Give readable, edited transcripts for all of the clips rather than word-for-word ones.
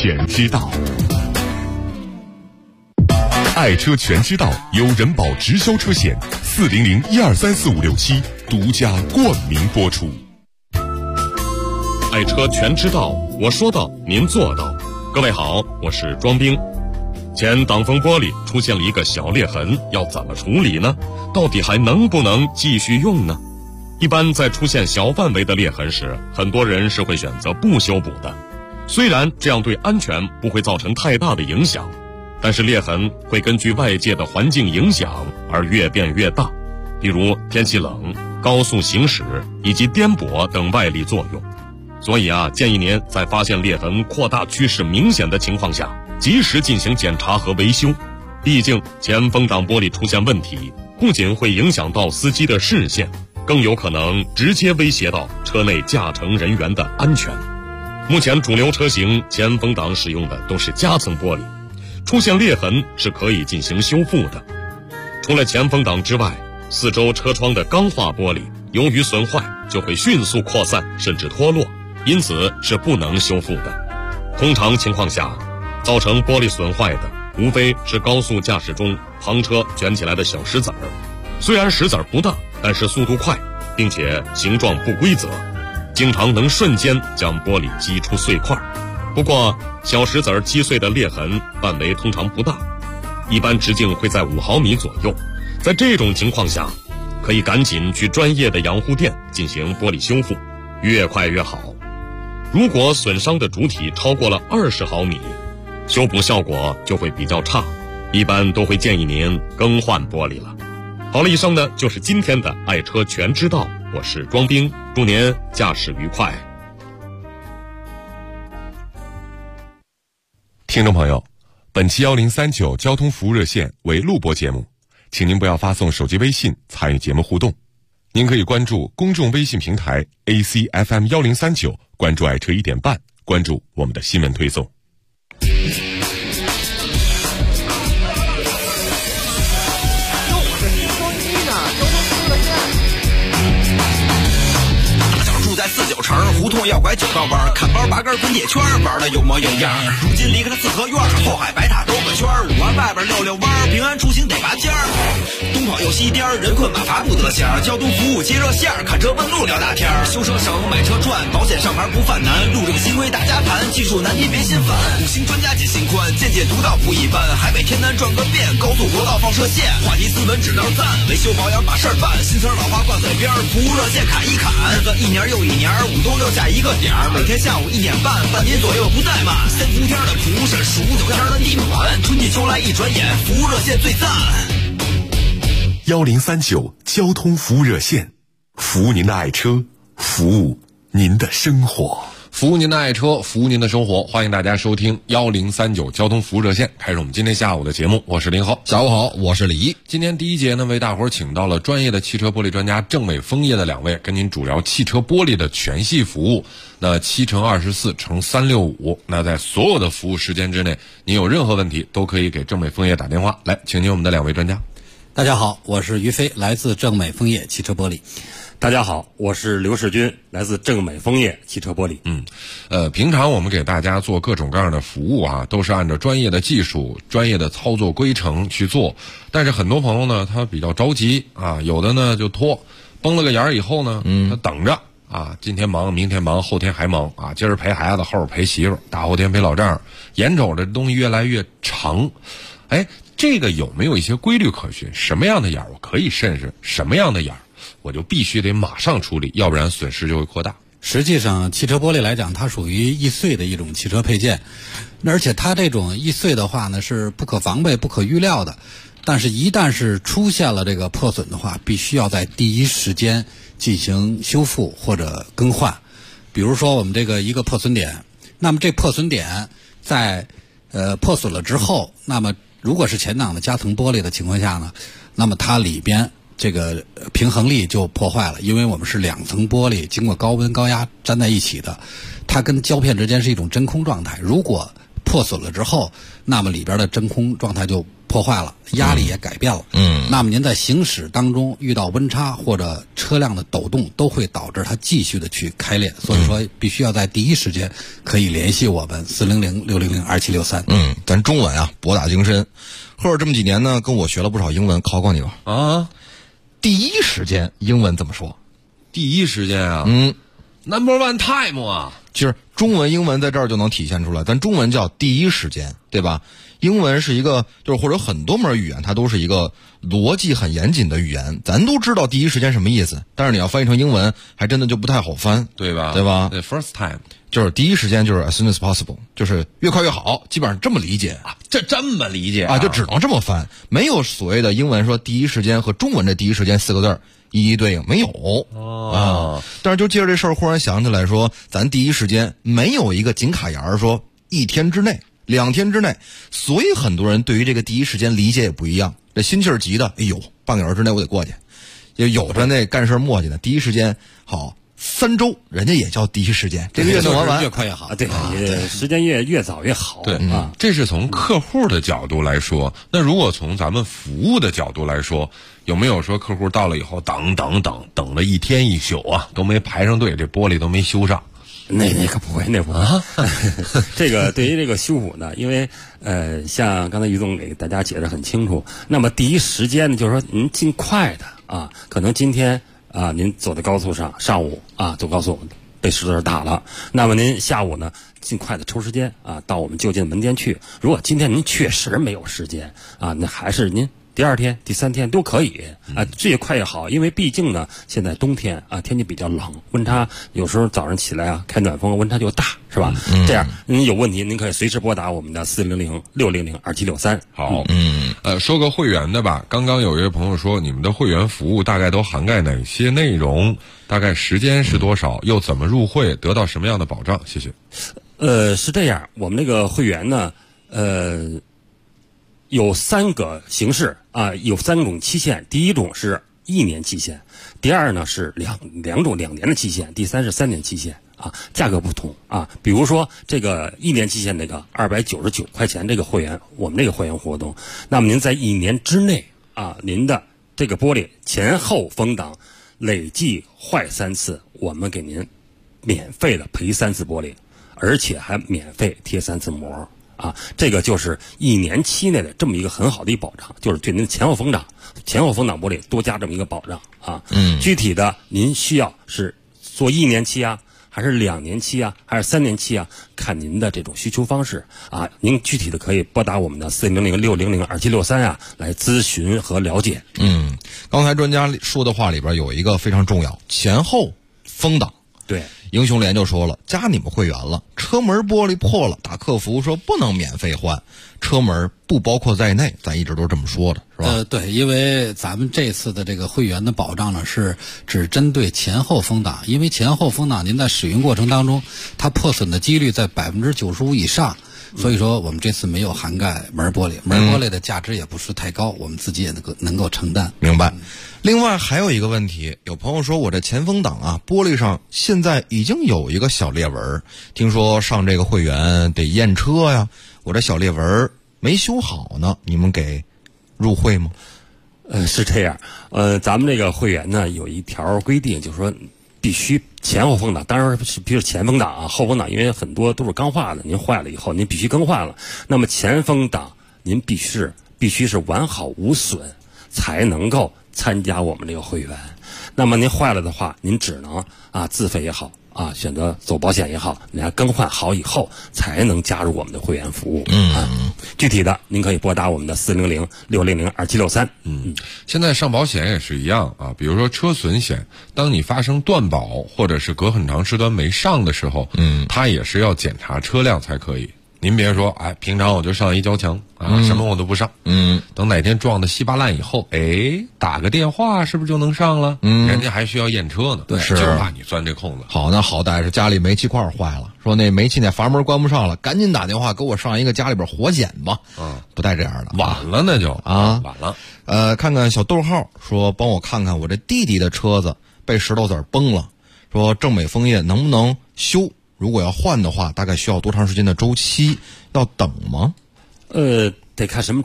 全知道。爱车全知道由人保直销车险400-1234567独家冠名播出。爱车全知道，我说到您做到。各位好，我是庄兵。前挡风玻璃出现了一个小裂痕，要怎么处理呢？到底还能不能继续用呢？一般在出现小范围的裂痕时，很多人是会选择不修补的。虽然这样对安全不会造成太大的影响，但是裂痕会根据外界的环境影响而越变越大，比如天气冷、高速行驶以及颠簸等外力作用。所以建议您在发现裂痕扩大趋势明显的情况下，及时进行检查和维修。毕竟前风挡玻璃出现问题，不仅会影响到司机的视线，更有可能直接威胁到车内驾乘人员的安全。目前主流车型前风挡使用的都是夹层玻璃，出现裂痕是可以进行修复的。除了前风挡之外，四周车窗的钢化玻璃由于损坏就会迅速扩散甚至脱落，因此是不能修复的。通常情况下，造成玻璃损坏的无非是高速驾驶中旁车卷起来的小石子儿。虽然石子儿不大，但是速度快，并且形状不规则，经常能瞬间将玻璃击出碎块。不过小石子儿击碎的裂痕范围通常不大，一般直径会在5毫米左右。在这种情况下，可以赶紧去专业的养护店进行玻璃修复，越快越好。如果损伤的主体超过了20毫米，修补效果就会比较差，一般都会建议您更换玻璃了。好了，以上呢就是今天的爱车全知道，我是庄兵，祝您驾驶愉快。听众朋友，本期1039交通服务热线为录播节目，请您不要发送手机微信参与节目互动。您可以关注公众微信平台 ACFM1039，关注爱车1点半，关注我们的新闻推送。 在49城胡同要拐9道弯，看包8根滚铁圈，玩的有模有样。如今离开了四合院，后海白塔兜个圈，5环外边溜溜弯，平安出行得拔尖儿。东跑又西颠，人困马乏不得闲。交通服务接热线，看车问路聊大天。修车省，买车赚，保险上牌不犯难。路这个新规大家盘，技术难题别心烦。5星专家解心宽，见解独到不一般。海北天南转个遍，高速国道放射线。话题斯文只能赞，维修保养把事儿办。新词老话挂嘴边，服务热线砍一砍。日子一年又一年，5冬6夏一个点儿，每天下午1点半，半年左右不怠慢。3伏天的蒲是数9天的地暖，春季秋来一转眼，服务热线最赞。 1039交通服务热线，服务您的爱车，服务您的生活。 服务您的爱车，服务您的生活，欢迎大家收听1039交通服务热线，开始我们今天下午的节目。我是林浩。 下午好，我是李。 今天第一节呢，为大伙儿请到了专业的汽车玻璃专家正美枫叶的2位，跟您主聊汽车玻璃的全系服务。那7×24×365，那在所有的服务时间之内，您有任何问题都可以给正美枫叶打电话。来，请您我们的2位专家。 大家好，我是于飞，来自正美枫叶汽车玻璃。 大家好，我是刘世军，来自正美枫叶汽车玻璃。 平常我们给大家做各种各样的服务都是按照专业的技术、专业的操作规程去做。但是很多朋友呢，他比较着急有的呢就拖，崩了个眼儿以后呢，他等着今天忙，明天忙，后天还忙今儿陪孩子，后儿陪媳妇儿，大后天陪老丈人，眼瞅着东西越来越长。这个有没有一些规律可循？什么样的眼儿我可以慎视，什么样的眼儿我就必须得马上处理，要不然损失就会扩大。 实际上汽车玻璃来讲，它属于易碎的一种汽车配件，而且它这种易碎的话呢是不可防备不可预料的，但是一旦是出现了这个破损的话，必须要在第一时间进行修复或者更换。比如说我们这个一个破损点，那么这破损点在破损了之后，那么如果是前挡的夹层玻璃的情况下呢，那么它里边这个平衡力就破坏了，因为我们是2层玻璃经过高温高压粘在一起的，它跟胶片之间是一种真空状态。如果破损了之后，那么里边的真空状态就破坏了，压力也改变了。那么您在行驶当中遇到温差或者车辆的抖动，都会导致它继续的去开裂。所以说，必须要在第一时间可以联系我们400-600-2763。 咱中文啊博大精深，或者这么几年呢，跟我学了不少英文，考考你吧。 啊， 第一时间英文怎么说？ 第一时间啊，Number one time 啊， 其实中文英文在这儿就能体现出来，咱中文叫第一时间，对吧？英文是一个就是或者很多门语言它都是一个逻辑很严谨的语言，咱都知道第一时间什么意思，但是你要翻译成英文还真的就不太好翻， 对吧？ 对吧？ 对 ，first time 就是第一时间就是 as soon as possible， 就是越快越好，基本上这么理解啊，这么理解啊，就只能这么翻，没有所谓的英文说第一时间和中文的第一时间4个字一一对应，没有但是就借着这事儿忽然想起来说，咱第一时间没有一个紧卡沿说1天之内2天之内，所以很多人对于这个第一时间理解也不一样。这心气儿急的，哎呦，半个小时之内我得过去；也有着那干事磨叽的，第一时间好3周，人家也叫第一时间，这个月弄完越快越好。 对，时间越早越好。 对这是从客户的角度来说。那如果从咱们服务的角度来说，有没有说客户到了以后等了1天1宿啊，都没排上队，这玻璃都没修上？ 那可不会，那不会。这个对于这个修补呢，因为像刚才于总给大家解释很清楚。那么第一时间呢，就是说您尽快的啊，可能今天啊您走在高速上，上午啊走高速被石头打了，那么您下午呢尽快的抽时间啊到我们就近门店去。如果今天您确实没有时间啊，那还是您第2天、第3天都可以啊，这越快越好，因为毕竟呢，现在冬天啊，天气比较冷，温差有时候早上起来啊，开暖风温差就大，是吧？这样您有问题，您可以随时拨打我们的400-600-2763。 好，说个会员的吧。刚刚有一位朋友说，你们的会员服务大概都涵盖哪些内容？大概时间是多少？又怎么入会？得到什么样的保障？谢谢。 是这样，我们这个会员呢，有3个形式啊，有3种期限。第一种是1年期限，第二呢是两年的期限，第三是3年期限啊，价格不同啊。比如说这个1年期限那个299块钱这个会员，我们这个会员活动，那么您在1年之内啊，您的这个玻璃前后风挡累计坏3次，我们给您免费的赔3次玻璃，而且还免费贴3次膜。啊，这个就是1年期内的这么一个很好的一保障，就是对您前后风挡玻璃多加这么一个保障啊。具体的您需要是做1年期啊，还是2年期啊，还是3年期啊，看您的这种需求方式啊。您具体的可以拨打我们的400-600-2763啊来咨询和了解。 刚才专家说的话里边有一个非常重要，前后风挡。 对， 英雄联就说了，加你们会员了，车门玻璃破了，打客服说不能免费换，车门不包括在内，咱一直都这么说的，是吧？ 对，因为咱们这次的这个会员的保障呢，是只针对前后风挡，因为前后风挡您在使用过程当中，它破损的几率在95%以上。所以说我们这次没有涵盖门玻璃，门玻璃的价值也不是太高，我们自己也能够承担。 明白。另外还有一个问题，有朋友说我这前风挡啊，玻璃上现在已经有一个小裂纹，听说上这个会员得验车呀，我这小裂纹没修好呢，你们给入会吗？ 是这样，咱们这个会员呢有一条规定，就是说必须前后风挡，当然是比如前风挡啊，后风挡因为很多都是钢化的，您坏了以后您必须更换了。那么前风挡您必须是完好无损，才能够参加我们这个会员。那么您坏了的话，您只能啊自费也好啊，选择走保险也好，您更换好以后才能加入我们的会员服务。具体的您可以拨打我们的400-600-2763。 现在上保险也是一样啊，比如说车损险，当你发生断保或者是隔很长时段没上的时候，它也是要检查车辆才可以。您别说，哎，平常我就上一交强啊，什么我都不上。等哪天撞得稀巴烂以后，哎，打个电话是不是就能上了？人家还需要验车呢， 对， 就怕你钻这空子。 好，那好歹是家里煤气罐坏了，说那煤气那阀门关不上了，赶紧打电话给我上一个家里边活检吧。不带这样的， 晚了那就啊， 晚了。 看看小逗号说，帮我看看我这弟弟的车子被石头子崩了，说正美枫叶能不能修？如果要换的话，大概需要多长时间的周期？要等吗？ 得看什么车。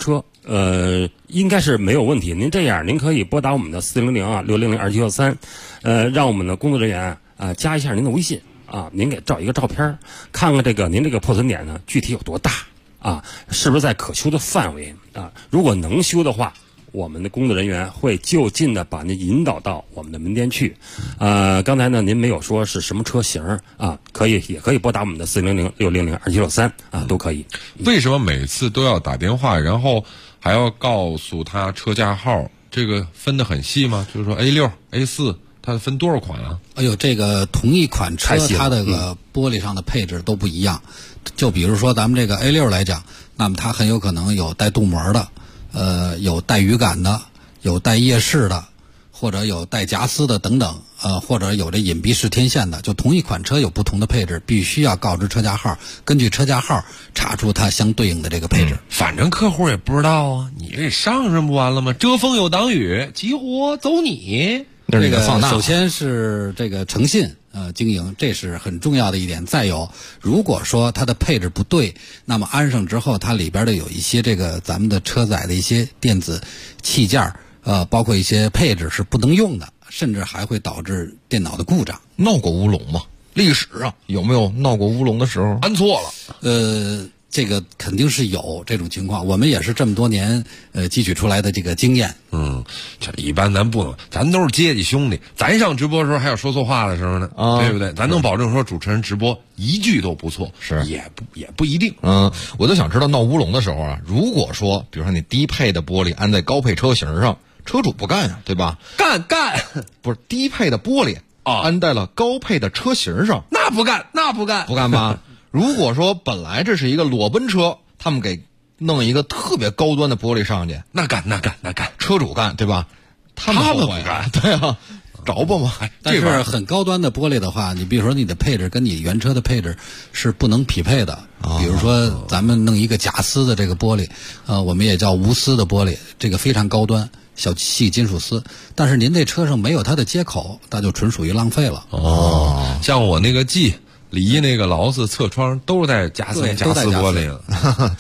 应该是没有问题。您这样，您可以拨打我们的400-600-2763，让我们的工作人员加一下您的微信啊，您给照一个照片，看看您这个破损点呢具体有多大啊，是不是在可修的范围啊？如果能修的话，我们的工作人员会就近的把您引导到我们的门店去。刚才呢您没有说是什么车型啊，也可以拨打我们的400-600-2763啊，都可以。 为什么每次都要打电话，然后还要告诉他车架号？这个分得很细吗？就是说 A6、A4 它分多少款啊？ 哎呦，这个同一款车它这个玻璃上的配置都不一样。就比如说咱们这个 A6 来讲，那么它很有可能有带镀膜的，有带雨感的，有带夜视的，或者有带夹丝的等等，或者有这隐蔽式天线的。就同一款车有不同的配置，必须要告知车架号，根据车架号查出它相对应的这个配置。 反正客户也不知道啊，你这上不完了吗？遮风有挡雨，急火走你。 这个首先是这个诚信经营，这是很重要的一点。再有，如果说它的配置不对，那么安上之后，它里边的有一些这个咱们的车载的一些电子器件包括一些配置是不能用的，甚至还会导致电脑的故障。 闹过乌龙吗？历史上有没有闹过乌龙的时候？ 安错了。 这个肯定是有这种情况，我们也是这么多年汲取出来的这个经验。 这一般咱不能，咱都是阶级兄弟，咱上直播的时候还有说错话的时候呢，对不对？咱能保证说主持人直播一句都不错， 是也不一定。 我就想知道闹乌龙的时候啊，如果说比如说你低配的玻璃安在高配车型上，车主不干呀，对吧？ 干不是低配的玻璃安在了高配的车型上， 那不干不干吧？如果说本来这是一个裸奔车，他们给弄一个特别高端的玻璃上去， 那干， 车主干，对吧？他们不干，对啊，着吧嘛。 但是很高端的玻璃的话，你比如说你的配置跟你原车的配置是不能匹配的。比如说咱们弄一个假丝的这个玻璃，我们也叫无丝的玻璃，这个非常高端，小细金属丝。但是您这车上没有它的接口，那就纯属于浪费了。 像我那个 G。里衣那个劳斯侧窗都是带夹丝玻璃了，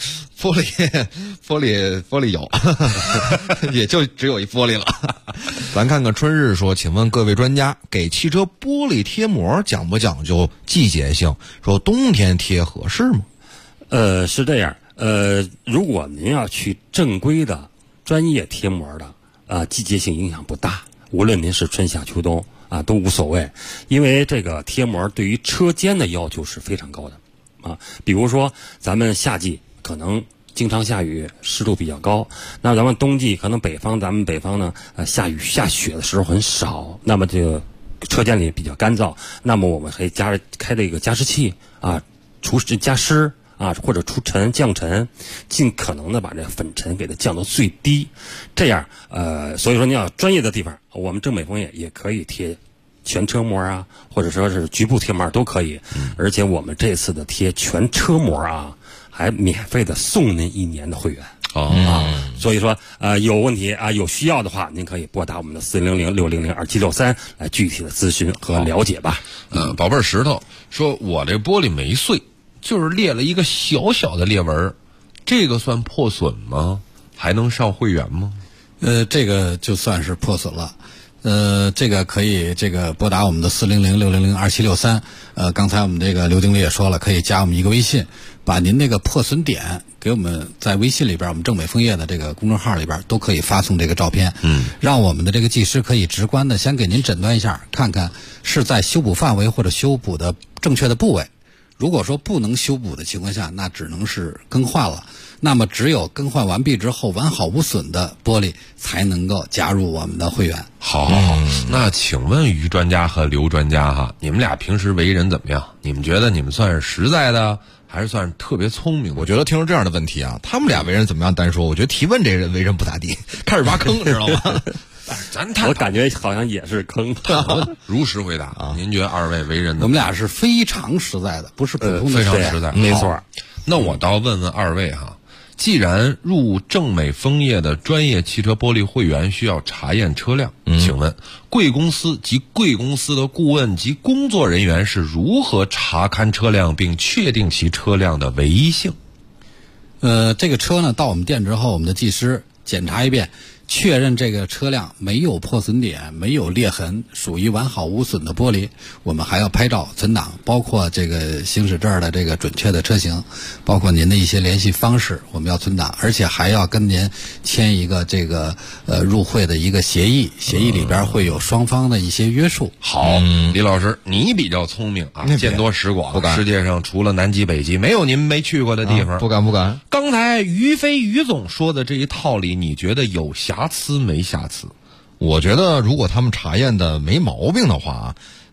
玻璃有，也就只有一玻璃了。咱看看春日说，请问各位专家，给汽车玻璃贴膜讲不讲究季节性？说冬天贴合适吗？ 是这样，如果您要去正规的专业贴膜的，季节性影响不大，无论您是春夏秋冬。都无所谓，因为这个贴膜对于车间的要求是非常高的，比如说咱们夏季可能经常下雨，湿度比较高，那咱们冬季可能咱们北方呢，下雨下雪的时候很少，那么这个车间里比较干燥，那么我们可以开这个加湿器加湿或者除尘降尘，尽可能的把这粉尘给它降到最低，这样所以说你要专业的地方，我们正美枫叶也可以贴全车膜或者说是局部贴膜都可以，而且我们这次的贴全车膜还免费的送您1年的会员。所以说有问题有需要的话，您可以拨打我们的400-600-2763来具体的咨询和了解吧。 宝贝儿石头说，我这玻璃没碎，就是裂了一个小小的裂纹，这个算破损吗？还能上会员吗？ 这个就算是破损了。这个可以拨打我们的400-600-2763。刚才我们这个刘经理也说了，可以加我们一个微信，把您那个破损点给我们在微信里边，我们正美枫叶的这个公众号里边都可以发送这个照片，让我们的这个技师可以直观的先给您诊断一下，看看是在修补范围或者修补的正确的部位。如果说不能修补的情况下，那只能是更换了。那么只有更换完毕之后完好无损的玻璃才能够加入我们的会员。 好，那请问于专家和刘专家你们俩平时为人怎么样？你们觉得你们算是实在的，还是算是特别聪明的？ 我觉得听说这样的问题他们俩为人怎么样单说，我觉得提问这人为人不咋地，开始挖坑，知道吗？ 我感觉好像也是坑。 如实回答您觉得二位为人怎么样？ 我们俩是非常实在的，不是普通的非常实在， 没错。 那我倒问问二位既然入正美枫叶的专业汽车玻璃会员需要查验车辆，请问贵公司及贵公司的顾问及工作人员是如何查看车辆并确定其车辆的唯一性？ 这个车呢到我们店之后，我们的技师检查一遍，确认这个车辆没有破损点，没有裂痕，属于完好无损的玻璃，我们还要拍照存档，包括这个行驶证的这个准确的车型，包括您的一些联系方式，我们要存档，而且还要跟您签一个这个入会的一个协议，协议里边会有双方的一些约束。 好，李老师，你比较聪明啊，见多识广，世界上除了南极、北极，没有您没去过的地方。 不敢。 刚才于飞于总说的这一套里，你觉得有瑕疵没瑕疵？ 我觉得如果他们查验的没毛病的话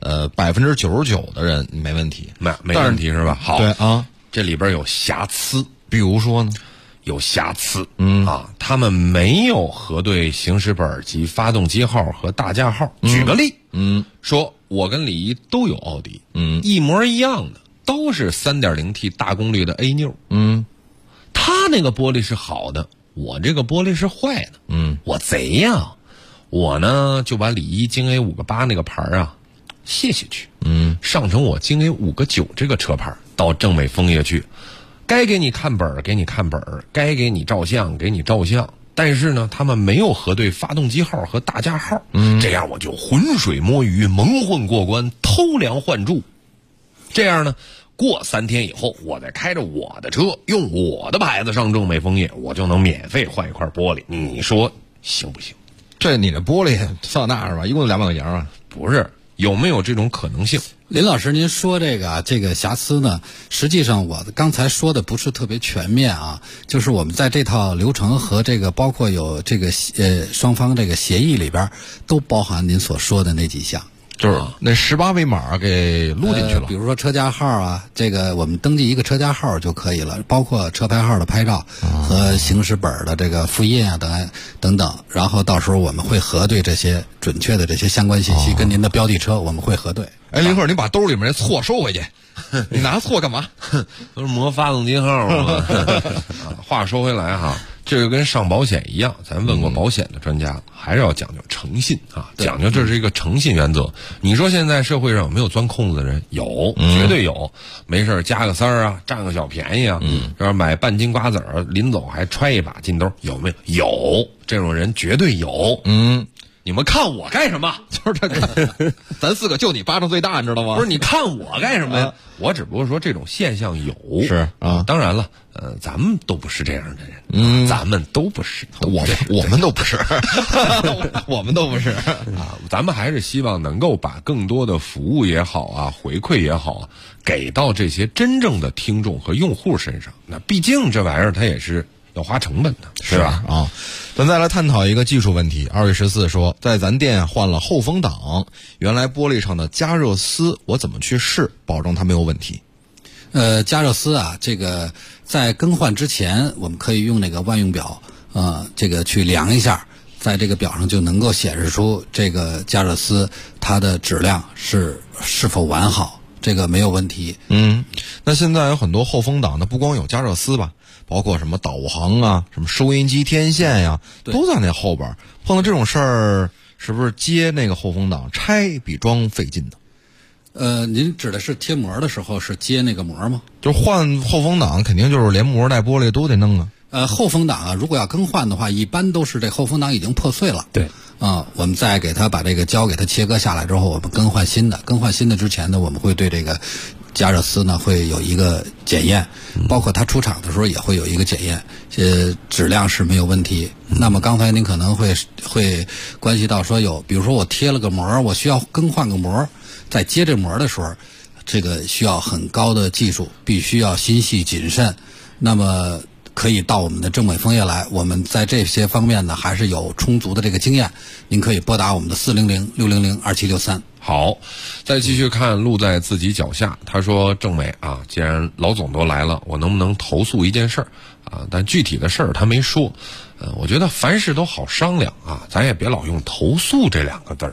，99%的人没问题， 没问题是吧？好， 对啊， 这里边有瑕疵， 比如说呢？ 有瑕疵，他们没有核对行驶本及发动机号和大架号。举个例，说我跟李一都有奥迪，一模一样的，都是 3.0T 大功率的 A 妞，他那个玻璃是好的，我这个玻璃是坏的，我贼呀，我呢就把李一京 A 5个8那个牌啊卸下去，上成我京 A 5个9这个车牌，到正美枫叶去。该给你看本儿给你看本儿，该给你照相给你照相，但是呢他们没有核对发动机号和大架号，这样我就浑水摸鱼，蒙混过关，偷梁换柱。这样呢过3天以后，我再开着我的车，用我的牌子上正美枫叶，我就能免费换一块玻璃，你说行不行？ 这你的玻璃桑塔纳是吧？一共200块钱啊？ 不是，有没有这种可能性？ 林老师，您说这个瑕疵呢，实际上我刚才说的不是特别全面啊，就是我们在这套流程和这个包括有这个双方这个协议里边，都包含您所说的那几项。 就是那18位码给录进去了， 比如说车架号啊，这个我们登记一个车架号就可以了，包括车牌号的拍照和行驶本的这个复印啊等等，然后到时候我们会核对这些准确的这些相关信息，跟您的标的车我们会核对。 哎，林克，你把兜里面那错收回去，你拿错干嘛？ 都是磨发动机号嘛。话说回来哈，这个跟上保险一样，咱问过保险的专家，还是要讲究诚信啊，讲究这是一个诚信原则。你说现在社会上有没有钻空子的人？有，绝对有。没事加个3儿啊，占个小便宜啊，要是买半斤瓜子儿，临走还揣一把进兜，有没有？有，这种人绝对有。你们看我干什么？ 就是这个，咱4个就你巴掌最大，你知道吗？ 不是，你看我干什么呀？我只不过说这种现象有， 是啊。 当然了，咱们都不是这样的人，咱们都不是， 我们都不是，我们都不是啊。咱们还是希望能够把更多的服务也好啊，回馈也好啊，给到这些真正的听众和用户身上。那毕竟这玩意儿它也是要花成本的， 是吧？啊，咱再来探讨一个技术问题。2月14说，在咱店换了后风挡，原来玻璃上的加热丝，我怎么去试，保证它没有问题？ 加热丝啊，这个在更换之前，我们可以用那个万用表，这个去量一下，在这个表上就能够显示出这个加热丝它的质量是否完好，这个没有问题。 那现在有很多后风挡的，不光有加热丝吧，包括什么导航啊、什么收音机天线呀，都在那后边。碰到这种事儿，是不是接那个后风挡拆比装费劲的？ 您指的是贴膜的时候是接那个膜吗？ 就换后风挡，肯定就是连膜带玻璃都得弄啊。 后风挡啊，如果要更换的话，一般都是这后风挡已经破碎了。 对。 我们再给它把这个胶给它切割下来之后，我们更换新的。更换新的之前呢，我们会对这个加热丝呢会有一个检验，包括它出厂的时候也会有一个检验，质量是没有问题。那么刚才您可能会关系到说比如说我贴了个膜，我需要更换个膜，在接这膜的时候，这个需要很高的技术，必须要心细谨慎。那么可以到我们的正美枫叶来，我们在这些方面呢还是有充足的这个经验。您可以拨打我们的400-600-2763。 好，再继续看路在自己脚下。他说：“郑美啊，既然老总都来了，我能不能投诉一件事儿啊？但具体的事儿他没说。我觉得凡事都好商量啊，咱也别老用投诉这2个字儿。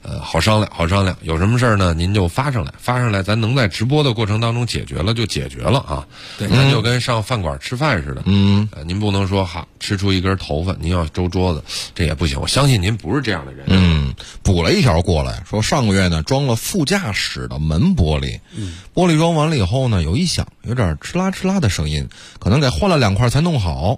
好商量，好商量。有什么事儿呢，您就发上来，咱能在直播的过程当中解决了就解决了啊。 对， 咱就跟上饭馆吃饭似的。您不能说吃出一根头发，您要周桌子，这也不行。我相信您不是这样的人。 补了一条过来，说上个月呢装了副驾驶的门玻璃，玻璃装完了以后呢，有异响，有点哧啦哧啦的声音，可能得换了2块才弄好。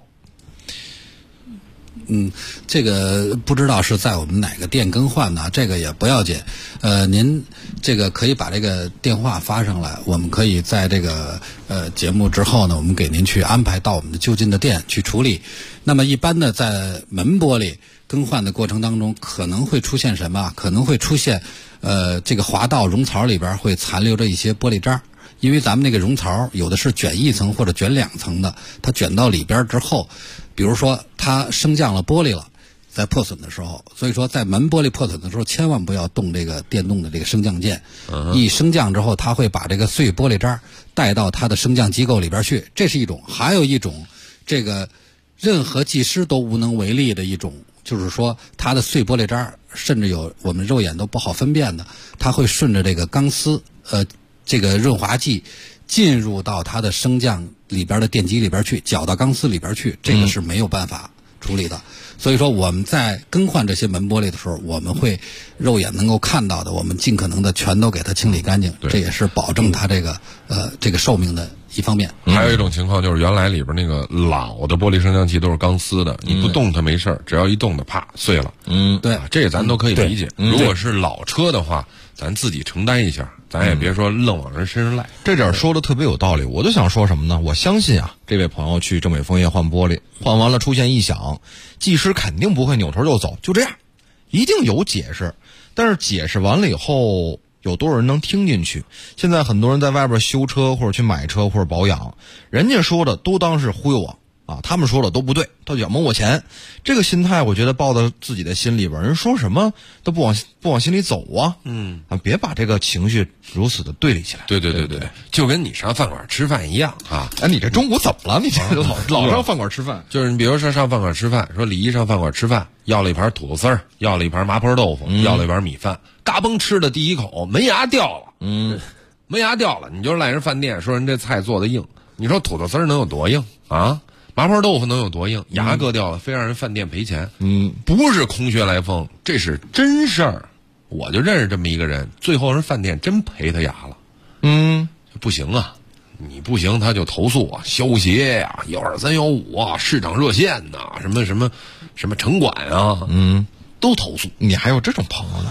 这个不知道是在我们哪个店更换的，这个也不要紧。您这个可以把这个电话发上来，我们可以在这个节目之后呢，我们给您去安排到我们的就近的店去处理。那么一般的在门玻璃更换的过程当中，可能会出现什么？可能会出现这个滑道溶槽里边会残留着一些玻璃渣。因为咱们那个溶槽有的是卷一层或者卷2层的，它卷到里边之后，比如说它升降了玻璃了，在破损的时候，所以说在门玻璃破损的时候，千万不要动这个电动的这个升降键。一升降之后，它会把这个碎玻璃渣带到它的升降机构里边去，这是一种。还有一种，这个任何技师都无能为力的一种，就是说它的碎玻璃渣，甚至有我们肉眼都不好分辨的，它会顺着这个钢丝这个润滑剂进入到它的升降里边的电机里边去，搅到钢丝里边去，这个是没有办法处理的。所以说我们在更换这些门玻璃的时候，我们会肉眼能够看到的，我们尽可能的全都给它清理干净，这也是保证它这个寿命的一方面。 还有一种情况就是原来里边那个老的玻璃升降器都是钢丝的，你不动它没事儿，只要一动它啪碎了。 对， 这个咱都可以理解。如果是老车的话，咱自己承担一下，咱也别说愣往人身上赖。 这点说的特别有道理，我就想说什么呢？我相信啊，这位朋友去正美枫叶换玻璃，换完了出现异响，技师肯定不会扭头就走，就这样，一定有解释。但是解释完了以后，有多少人能听进去？现在很多人在外边修车或者去买车或者保养，人家说的都当是忽悠我啊，他们说的都不对，都想蒙我钱。这个心态我觉得抱到自己的心里边，人说什么都不往心里走啊。别把这个情绪如此的对立起来。 对，就跟你上饭馆吃饭一样啊。 哎，你这中午怎么了？你这老上饭馆吃饭？ 就是你比如说上饭馆吃饭，说李一上饭馆吃饭，要了一盘土豆丝儿，要了一盘麻婆豆腐，要了一盘米饭，嘎嘣吃的第一口门牙掉了。门牙掉了，你就赖人饭店说人这菜做的硬，你说土豆丝儿能有多硬啊？麻婆豆腐能有多硬？牙硌掉了，非让人饭店赔钱。不是空穴来风，这是真事儿。我就认识这么一个人，最后人饭店真赔他牙了。不行啊，你不行他就投诉啊，消协呀、12315啊，市长热线呐、什么城管啊，都投诉。 你还有这种朋友呢？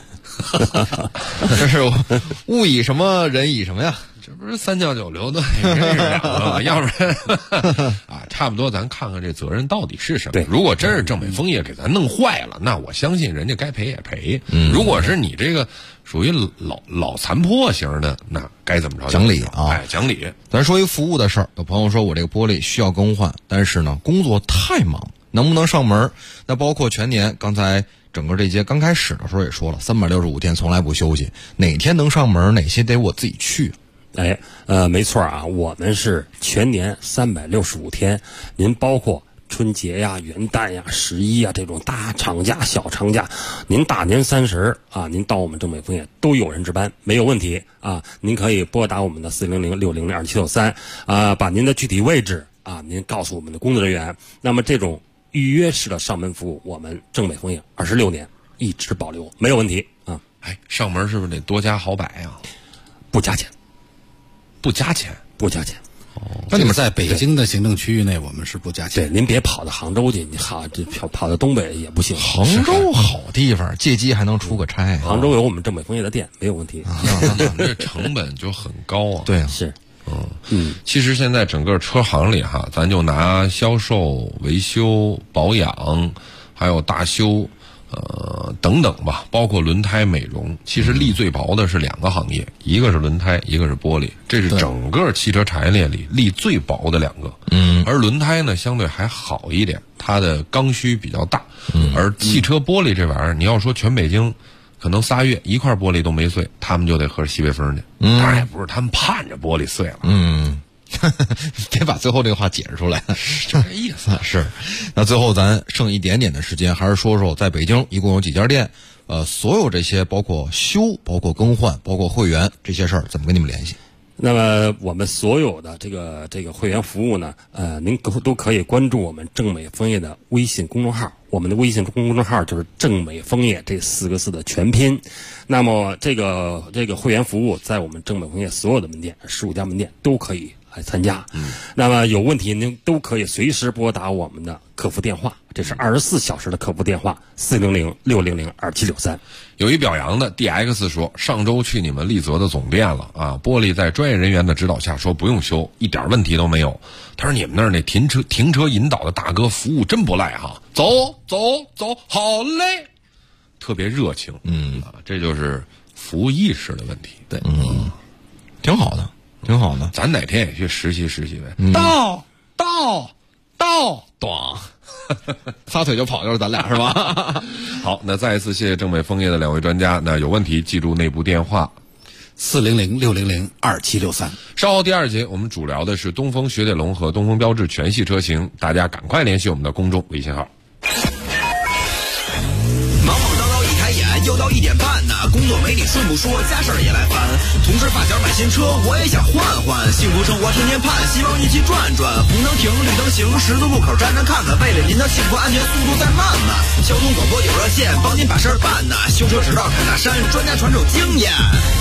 这是物以什么人以什么呀？ 这不是三教九流的，真是两个吗？要不然啊，差不多咱看看这责任到底是什么。 对， 如果真是正美枫叶给咱弄坏了，那我相信人家该赔也赔。如果是你这个属于老残破型的，那该怎么着？ 讲理啊， 哎，讲理。 咱说一服务的事儿，有朋友说我这个玻璃需要更换，但是呢工作太忙，能不能上门？那包括全年，刚才整个这节刚开始的时候也说了，365天从来不休息，哪天能上门，哪些得我自己去。 没错啊，我们是全年365天，您包括春节呀、元旦呀、11呀这种大长假、小长假，您大年30啊，您到我们正美枫叶都有人值班，没有问题啊。您可以拨打我们的400-600-2763啊，把您的具体位置啊，您告诉我们的工作人员。那么这种预约式的上门服务，我们正美枫叶26年一直保留，没有问题啊。 哎，上门是不是得多加好百呀？ 不加钱。 不加钱， 不加钱。 那你们在北京的行政区域内，我们是不加钱。 对，您别跑到杭州去，你这跑到东北也不行。 杭州好地方，借机还能出个差。 杭州有我们正美枫叶的店，没有问题。 这成本就很高啊。 对啊， 是。 其实现在整个车行里哈，咱就拿销售、维修、保养，还有大修。等等吧，包括轮胎美容，其实利最薄的是2个行业，一个是轮胎，一个是玻璃，这是整个汽车产业链里利最薄的2个。而轮胎呢相对还好一点，它的刚需比较大。而汽车玻璃这玩意儿，你要说全北京可能3月一块玻璃都没碎，他们就得喝西北风去。当然也不是他们盼着玻璃碎了。 别把最后这个话解释出来， 就这意思。 是。那最后咱剩一点点的时间，还是说说在北京一共有几家店，所有这些包括修、包括更换、包括会员这些事儿，怎么跟你们联系？ 那么我们所有的这个会员服务呢，您都可以关注我们正美枫叶的微信公众号。我们的微信公众号就是正美枫叶这4个字的全拼。那么这个会员服务在我们正美枫叶所有的门店15家门店都可以来参加。那么有问题您都可以随时拨打我们的客服电话，这是24小时的客服电话，400-600-2763。 有一表扬的 DX 说，上周去你们丽泽的总店了啊，玻璃在专业人员的指导下说不用修，一点问题都没有。他说你们那儿那停车引导的大哥服务真不赖哈，走，好嘞，特别热情。这就是服务意识的问题。 对，挺好的，挺好的。 咱哪天也去实习呗。到， 撒腿就跑就是咱俩是吧？ 好，那再一次谢谢正美枫叶的2位专家。那有问题记住内部电话 400-600-2763。 稍后第2节我们主聊的是东风雪铁龙和东风标致全系车型，大家赶快联系我们的公众微信号。 忙忙叨叨一开眼又到1点半呢，工作没你顺不说，家事儿也来烦。同事发小买新车，我也想换换，幸福生活天天盼，希望一起转转。红灯停，绿灯行，十字路口站站看看，为了您的幸福安全，速度再慢慢。交通广播有热线，帮您把事儿办呢。修车直道砍大山，专家传授经验。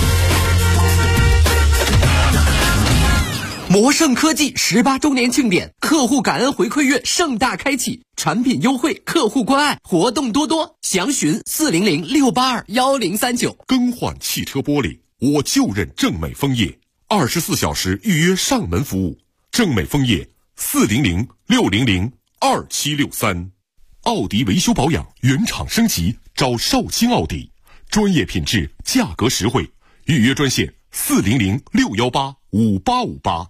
摩盛科技18周年庆典，客户感恩回馈月盛大开启，产品优惠，客户关爱，活动多多，详询400-682-1039。 更换汽车玻璃，我就认正美枫叶，24小时预约上门服务。正美枫叶400-600-2763。奥迪维修保养原厂升级，找绍兴奥迪，专业品质，价格实惠，预约专线400-618-5858。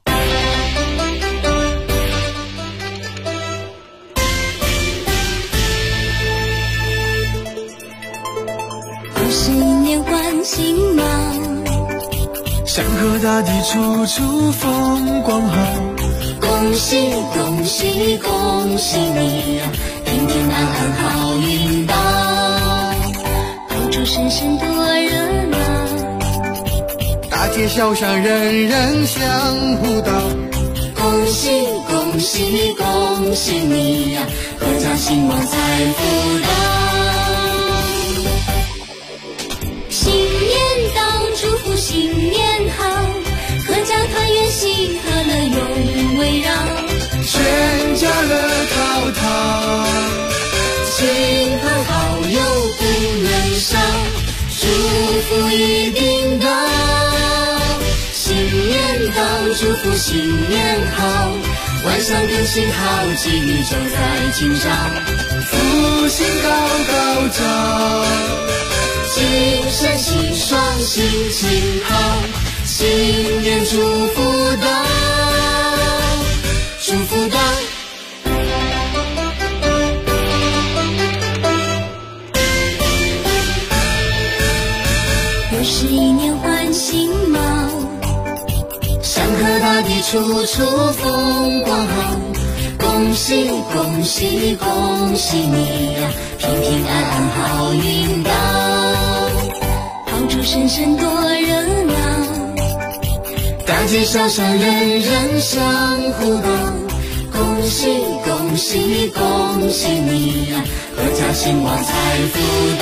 新年换新貌， 祥和大地处处风光好。 恭喜恭喜恭喜你呀，平平安安好运到，爆竹声声多热闹， 大街小巷人人相互道。 恭喜恭喜恭喜你呀，阖家兴旺财富到。新年到，祝福新年好，阖家团圆喜和乐永围绕， 全家乐淘淘， 亲朋好友不能少，祝福一定到。新年到，祝福新年好，万象更新好，机遇就在今朝， 福星高高照， 精神气爽，心情好，新年祝福到，祝福到。又是一年换新貌，祥和大地处处风光好。恭喜恭喜恭喜你呀，平平安安好运到，爆竹声声多热闹，大街小巷人人相互道。恭喜恭喜恭喜你呀，阖家兴旺财富到。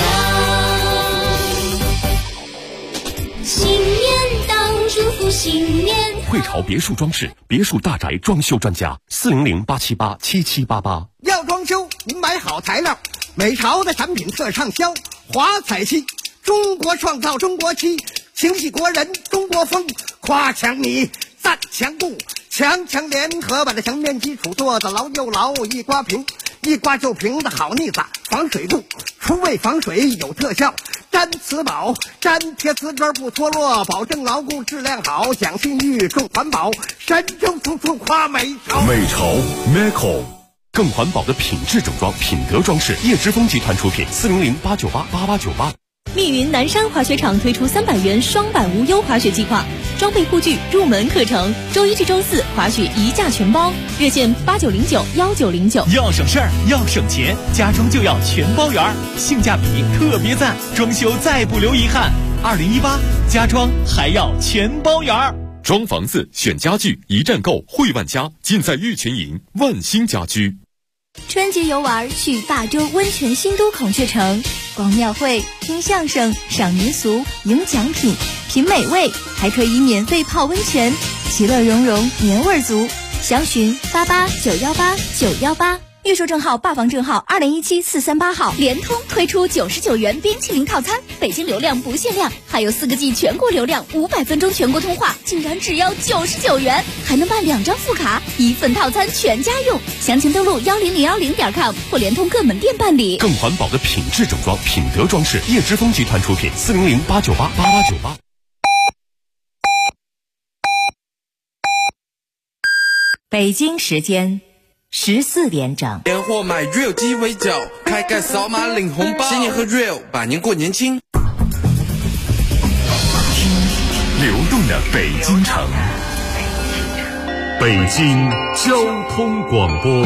新年到，祝福新年。 汇潮别墅装饰，别墅大宅装修专家，400-878-7788。 要装修您买好材料，美潮的产品特畅销，华彩漆，中国创造中国漆，情系国人中国风，夸强米赞强固，强联合把这墙面基础做得牢又牢，一刮平一刮就平的好腻子，防水固，除味防水有特效，粘瓷宝粘贴瓷砖不脱落，保证牢固质量好，讲信誉重环保，神州处处夸美潮。 美潮 Meco 更环保的品质整装，品德装饰，叶之峰集团出品，400-898-8898。 密云南山滑雪场推出300元双板无忧滑雪计划，装备护具、入门课程，周一至周四滑雪一价全包，热线89091909。 要省事儿，要省钱，家装就要全包圆，性价比特别赞，装修再不留遗憾。2018家装还要全包圆。 装房子选家具一站购汇万家，尽在玉泉营万兴家居。 春节游玩去霸州温泉新都孔雀城，逛庙会、听相声、赏民俗、赢奖品、品美味，还可以免费泡温泉，其乐融融，年味足。详询88918918，预售证号、霸房证号2017-438号。联通推出99元冰淇淋套餐，北京流量不限量，还有4个G 全国流量，500分钟全国通话，竟然只要99元，还能办2张副卡，1份套餐全家用。详情登录10010.com 或联通各门店办理。 更环保的品质整装，品德装饰，叶之峰集团出品，400-898-8898。 北京时间14点整。 年货买 real 鸡尾酒，开盖扫码领红包，新年和 real 百年过年轻。 流动的北京城，北京交通广播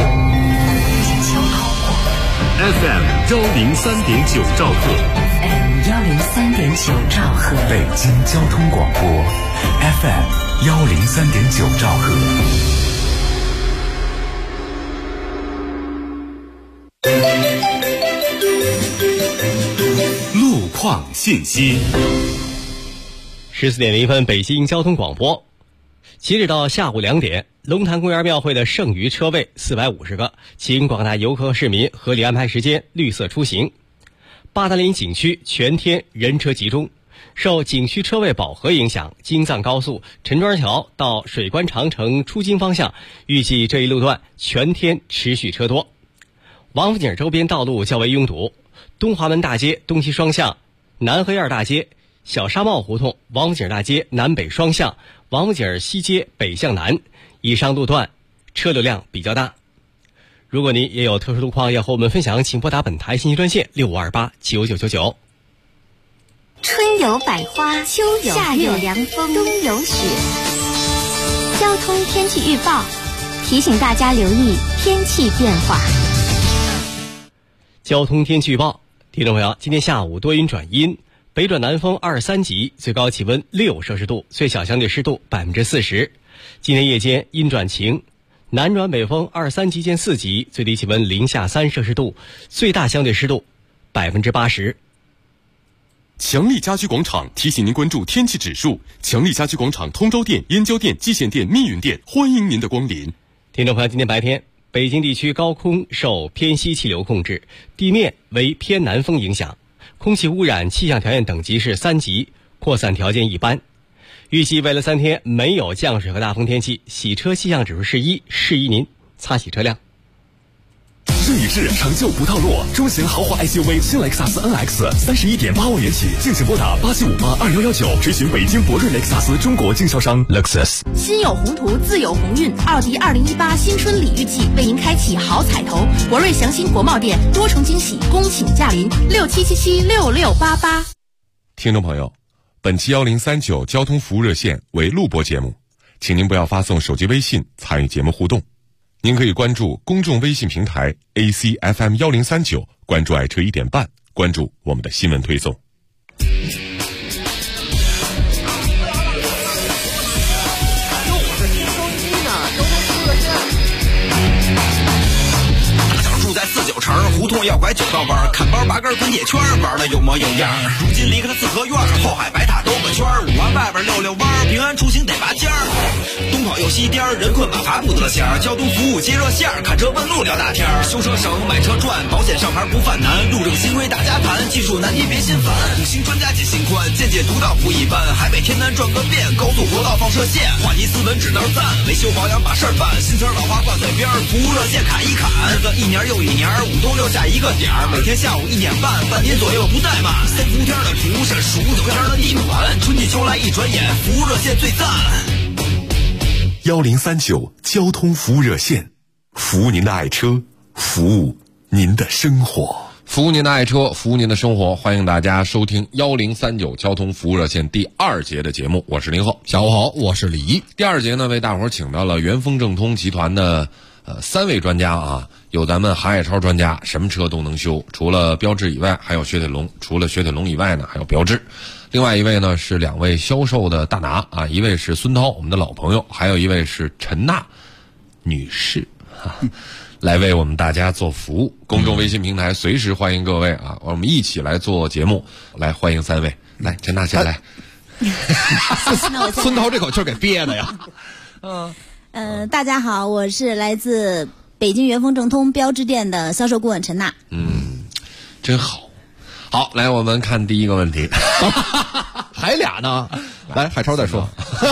FM 103.9兆赫， 103.9兆赫， 北京交通广播 FM 103.9兆赫。路况信息。 14点0分，北京交通广播。截止到下午2点，龙潭公园庙会的剩余车位450个，请广大游客市民合理安排时间，绿色出行。八达岭景区全天人车集中，受景区车位饱和影响，京藏高速陈庄桥到水关长城出京方向，预计这一路段全天持续车多。王府井周边道路较为拥堵，东华门大街东西双向、南河沿大街、小沙帽胡同、王府井大街南北双向、王府井西街北向南以上路段车流量比较大。如果您也有特殊路况要和我们分享，请拨打本台信息专线65289999。 春有百花，秋有夏有凉风，冬有雪。交通天气预报提醒大家留意天气变化。 交通天气预报，听众朋友，今天下午多云转阴，北转南风23级，最高气温6摄氏度，最小相对湿度40%。今天夜间阴转晴，南转北风23级见4级，最低气温零下3摄氏度，最大相对湿度80%。 强力家居广场提醒您关注天气指数。强力家居广场通州店、燕郊店、蓟县店、密云店，欢迎您的光临。 听众朋友，今天白天北京地区高空受偏西气流控制，地面为偏南风影响，空气污染气象条件等级是3级，扩散条件一般。预计未来3天没有降水和大风天气，洗车气象指数是1，适宜您擦洗车辆。 试一试，成就不套路。中型豪华 SUV 新雷克萨斯 NX 31.8万元起，敬请拨打87582119，垂询北京博瑞雷克萨斯中国经销商 Lexus。 心有宏图，自有鸿运。奥迪2018新春礼遇季为您开启好彩头，博瑞祥鑫国贸店多重惊喜，恭请驾临67776688。 听众朋友，本期1039交通服务热线为录播节目，请您不要发送手机微信参与节目互动。您可以关注公众微信平台 ACFM1039，关注爱车1点半，关注我们的新闻推送。 住在49城，胡同要拐9道弯，看包拔根滚铁圈，玩的有模有样。如今离开了四合院，后海白塔兜个圈，5环外边溜弯，平安出行得拔尖儿。东跑又西颠，人困马乏不得闲。交通服务接热线，看车问路聊大天。修车省，买车赚，保险上牌不犯难。路政新规大家谈，技术难题别心烦。五星专家解心宽，见解独到不一般。海北天南转个遍，高速国道放射线。话题斯文指道赞，维修保养把事儿办。新车老花挂嘴边，服务热线砍一砍。日子一年又一年，5都6下一个点儿。每天下午1点半，半点左右不怠慢。3伏天的蒲扇，数9天的地暖，春季秋来一转眼，服务热线最赞。 1039交通服务热线，服务您的爱车，服务您的生活。 服务您的爱车，服务您的生活，欢迎大家收听1039交通服务热线第2节的节目，我是林浩。 下午好，我是李毅。 第2节呢，为大伙儿请到了元丰正通集团的3位专家啊，有咱们韩海超专家，什么车都能修，除了标致以外还有雪铁龙，除了雪铁龙以外呢还有标致。另外一位呢是2位销售的大拿啊，一位是孙涛，我们的老朋友，还有一位是陈娜女士来为我们大家做服务。公众微信平台随时欢迎各位啊，我们一起来做节目，来欢迎3位。来，陈娜先来。 孙涛这口气给憋的呀。 大家好，我是来自北京元丰正通标致店的销售顾问陈娜。 真好。好，来我们看第一个问题。 还俩呢？来，海超再说。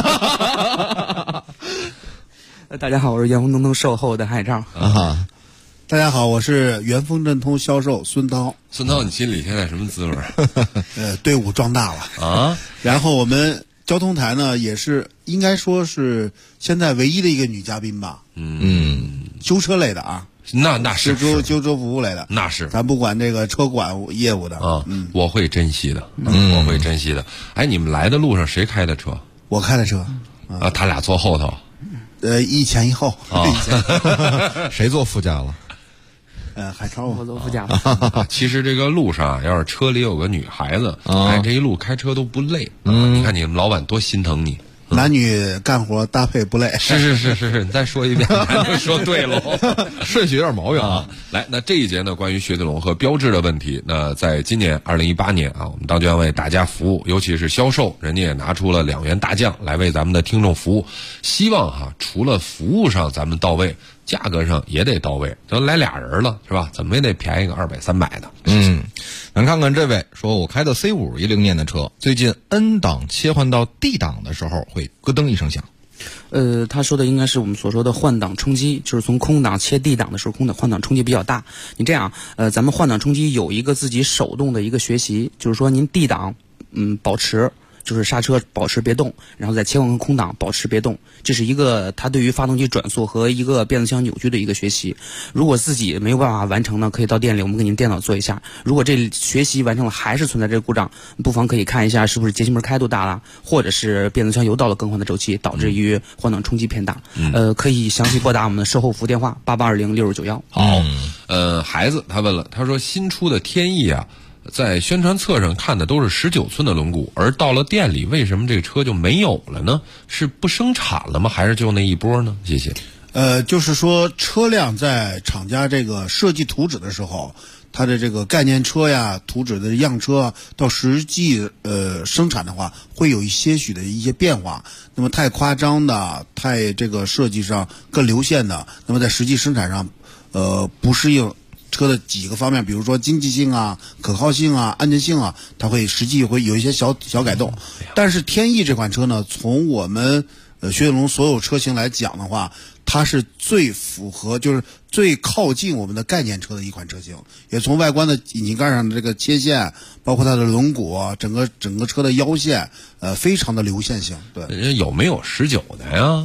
大家好，我是元丰正通售后的海超。 大家好，我是元丰正通销售孙涛。 孙涛，你心里现在什么滋味？ 队伍壮大了啊。 然后我们交通台呢，也是应该说是现在唯一的一个女嘉宾吧。修车类的啊。 那是修车服务类的， 那是咱不管这个车管业务的啊。我会珍惜的，我会珍惜的。哎，你们来的路上谁开的车？ 我开的车啊，他俩坐后头。 一前一后。 谁坐副驾了？ 海超我坐副驾了。 其实这个路上啊，要是车里有个女孩子，这一路开车都不累。你看你们老板多心疼你。 男女干活搭配不累。 是，你再说一遍，咱就说对喽。 顺序有点毛病啊。 来，那这一节呢，关于雪铁龙和标致的问题，那在今年2018年啊，我们当将为大家服务，尤其是销售，人家也拿出了2员大将来为咱们的听众服务。希望除了服务上咱们到位，价格上也得到位。都来俩人了，是吧？怎么也得便宜个200、300的。 咱看看这位说，我开的 C5 10年的车，最近 N 档切换到 D 档的时候会咯噔一声响。 他说的应该是我们所说的换挡冲击，就是从空档切 D 档的时候，空档换挡冲击比较大。你这样，咱们换挡冲击有一个自己手动的一个学习，就是说您 D 档保持。就是刹车保持别动，然后再切换空档保持别动，这是一个它对于发动机转速和一个变速箱扭矩的一个学习。如果自己没有办法完成呢，可以到店里我们给您电脑做一下。如果这学习完成了还是存在这个故障，不妨可以看一下是不是节气门开度大了，或者是变速箱油到了更换的周期，导致于换挡冲击偏大。可以详细拨打我们的售后服务电话8820-6691。 好，孩子他问了，他说新出的天翼啊，在宣传册上看的都是19寸的轮毂，而到了店里为什么这个车就没有了呢？是不生产了吗？还是就那一波呢？谢谢。 就是说车辆在厂家这个设计图纸的时候，它的这个概念车呀、图纸的样车到实际生产的话，会有一些许的一些变化。那么太夸张的、太这个设计上更流线的，那么在实际生产上不适应车的几个方面，比如说经济性啊、可靠性啊、安全性啊，它会实际会有一些小改动。但是天翼这款车呢，从我们雪铁龙所有车型来讲的话，它是最符合，就是最靠近我们的概念车的一款车型。也从外观的引擎盖上的这个切线，包括它的轮毂，整个车的腰线，非常的流线型。对， 有没有19的呀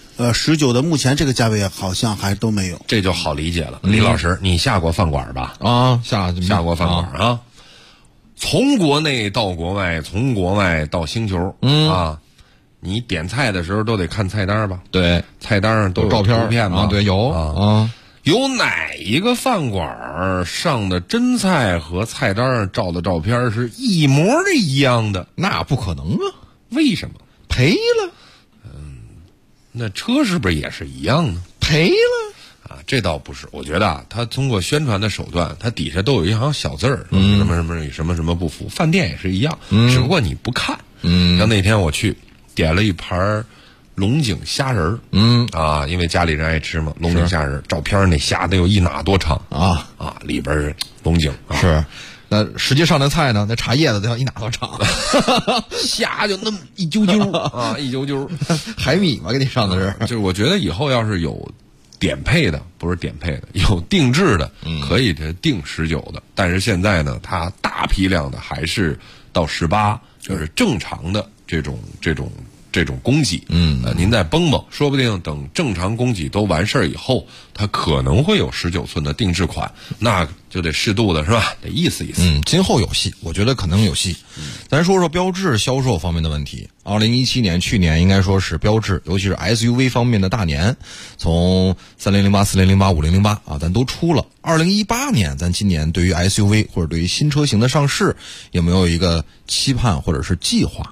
？19的目前这个价位好像还都没有， 这就好理解了。李老师，你下过饭馆吧？下过饭馆啊。从国内到国外，从国外到星球，你点菜的时候都得看菜单吧？ 对， 菜单上都有照片嘛？ 对，有有哪一个饭馆上的真菜和菜单上照的照片是一模一样的？ 那不可能啊！ 为什么？ 赔了。 那车是不是也是一样呢？ 赔了啊！这倒不是，我觉得他通过宣传的手段，他底下都有一行小字儿，什么不服。饭店也是一样，只不过你不看。像那天我去点了一盘龙井虾仁儿，因为家里人爱吃嘛，龙井虾仁儿，照片那虾得有1哪多长里边是龙井是。那实际上的菜呢？那茶叶子得要1哪多长， 虾就那么一揪揪一揪揪， 海米嘛，给你上的是。 就是我觉得以后要是有点配的，不是点配的，有定制的，可以定19的。但是现在呢，它大批量的还是到18，就是正常的这种这种供给。您再绷绷，说不定等正常供给都完事儿以后，它可能会有19寸的定制款，那就得适度的是吧？得意思意思。 今后有戏，我觉得可能有戏。咱说说标致销售方面的问题。2017年，去年应该说是标致，尤其是 SUV 方面的大年，从3008、4008、5008啊，咱都出了。2018年，咱今年对于 SUV 或者对于新车型的上市，有没有一个期盼或者是计划？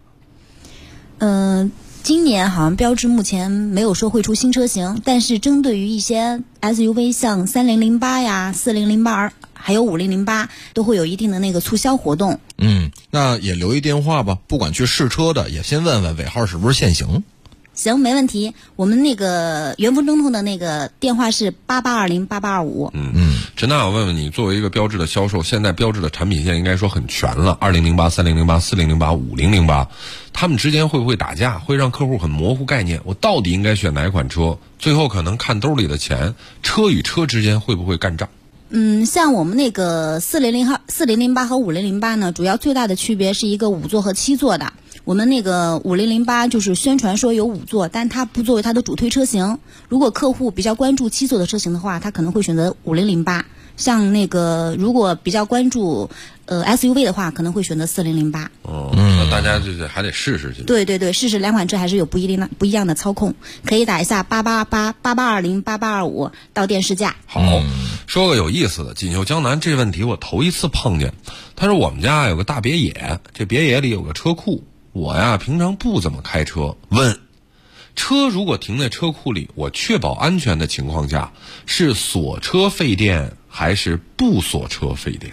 今年好像标致目前没有说会出新车型，但是针对于一些 SUV， 像3008呀、4008还有5008，都会有一定的那个促销活动。 那也留一电话吧，不管去试车的，也先问问尾号是不是限行。 行，没问题。我们那个元丰中通的那个电话是88208825。 陈大，我问问你，作为一个标致的销售，现在标致的产品线应该说很全了，2008、3008、4008、5008，他们之间会不会打架？会让客户很模糊概念，我到底应该选哪款车？最后可能看兜里的钱，车与车之间会不会干仗？ 像我们那个4008和5008呢，主要最大的区别是一个5座和7座的。我们那个5008就是宣传说有5座，但它不作为它的主推车型。如果客户比较关注7座的车型的话，他可能会选择5008。像那个如果比较关注SUV 的话，可能会选择4008。 那大家就是还得试试去。 对，试试两款车还是有不一样的操控，可以打一下8888208825到店试驾。 好，说个有意思的，锦绣江南这问题我头一次碰见。他说我们家有个大别野，这别野里有个车库，我呀平常不怎么开车，问车如果停在车库里，我确保安全的情况下，是锁车费电还是不锁车费电？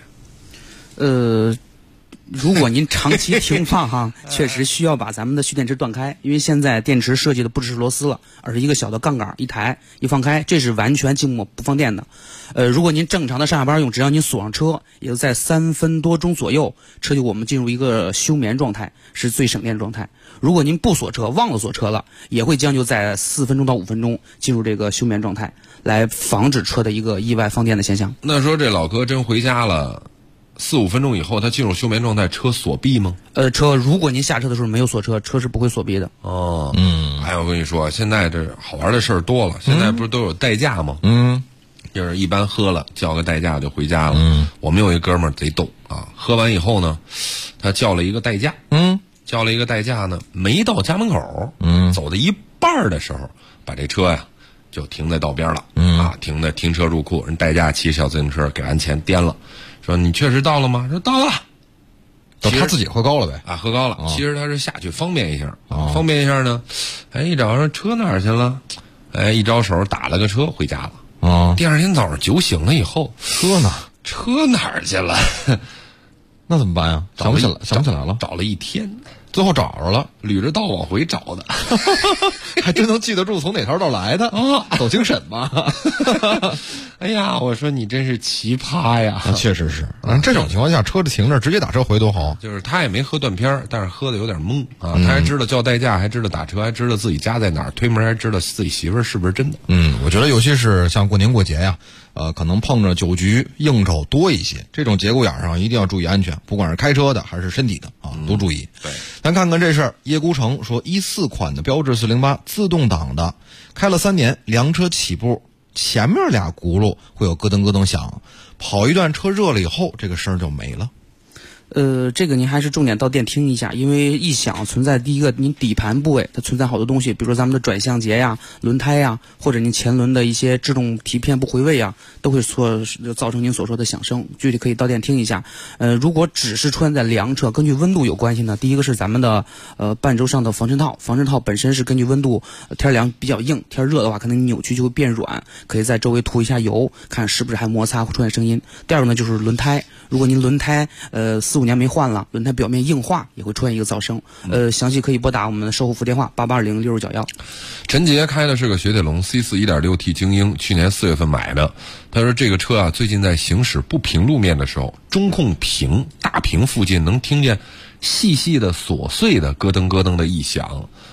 如果您长期停放哈，确实需要把咱们的蓄电池断开，因为现在电池设计的不只是螺丝了，而是一个小的杠杆一抬一放开，这是完全静默不放电的。如果您正常的上下班用，只要您锁上车，也就在3分多钟左右，车就我们进入一个休眠状态，是最省电状态。如果您不锁车，忘了锁车了，也会将就在4分钟到5分钟进入这个休眠状态，来防止车的一个意外放电的现象。 那说这老哥真回家了，4、5分钟以后他进入休眠状态，车锁闭吗？ 车如果您下车的时候没有锁车，车是不会锁闭的。 哎，我跟你说，现在这好玩的事儿多了，现在不是都有代驾吗？就是一般喝了叫个代驾就回家了。我们有一哥们儿贼逗啊，喝完以后呢，他叫了一个代驾。叫了一个代驾呢，没到家门口，走到一半的时候，把这车呀就停在道边了。停车入库，人代驾骑小自行车给完钱颠了，说你确实到了吗？说到了。 他自己喝高了呗？ 喝高了。其实他是下去方便一下，方便一下呢，一找说车哪儿去了？一招手打了个车回家了。第二天早上酒醒了以后， 车呢？ 车哪儿去了？ 那怎么办呀？想不起来了， 找了一天， 最后找着了， 捋着道往回找的， 还真能记得住从哪条道来的走精神嘛。 哎呀，我说你真是奇葩呀！ 确实是，这种情况下，车子停着直接打车回多好。 就是他也没喝断片儿，但是喝的有点懵啊。他还知道叫代驾，还知道打车，还知道自己家在哪儿，推门还知道自己媳妇儿是不是真的。 我觉得尤其是像过年过节呀，可能碰着酒局应酬多一些，这种节骨眼上一定要注意安全，不管是开车的还是身体的都注意。 对， 咱看看这事儿，叶孤城说14款的标致408自动挡的，开了3年，凉车起步，前面俩轱辘会有咯噔咯噔响，跑一段车热了以后，这个声就没了。 这个您还是重点到店听一下，因为一响存在第一个，您底盘部位它存在好多东西，比如说咱们的转向节呀、轮胎呀，或者您前轮的一些制动提片不回位呀，都会造成您所说的响声。具体可以到店听一下。如果只是出现在凉车，根据温度有关系呢。第一个是咱们的半轴上的防尘套，防尘套本身是根据温度，天凉比较硬，天热的话可能扭曲就会变软，可以在周围涂一下油，看是不是还摩擦会出现声音。第二个呢就是轮胎，如果您轮胎4、5年没换了，轮胎表面硬化也会出现一个噪声。详细可以拨打我们的售后服电话8820-6991。 陈杰开的是个雪铁龙 C4 1.6T 精英，去年4月份买的。他说这个车啊，最近在行驶不平路面的时候，中控屏大屏附近能听见细细的琐碎的咯噔咯噔的异响，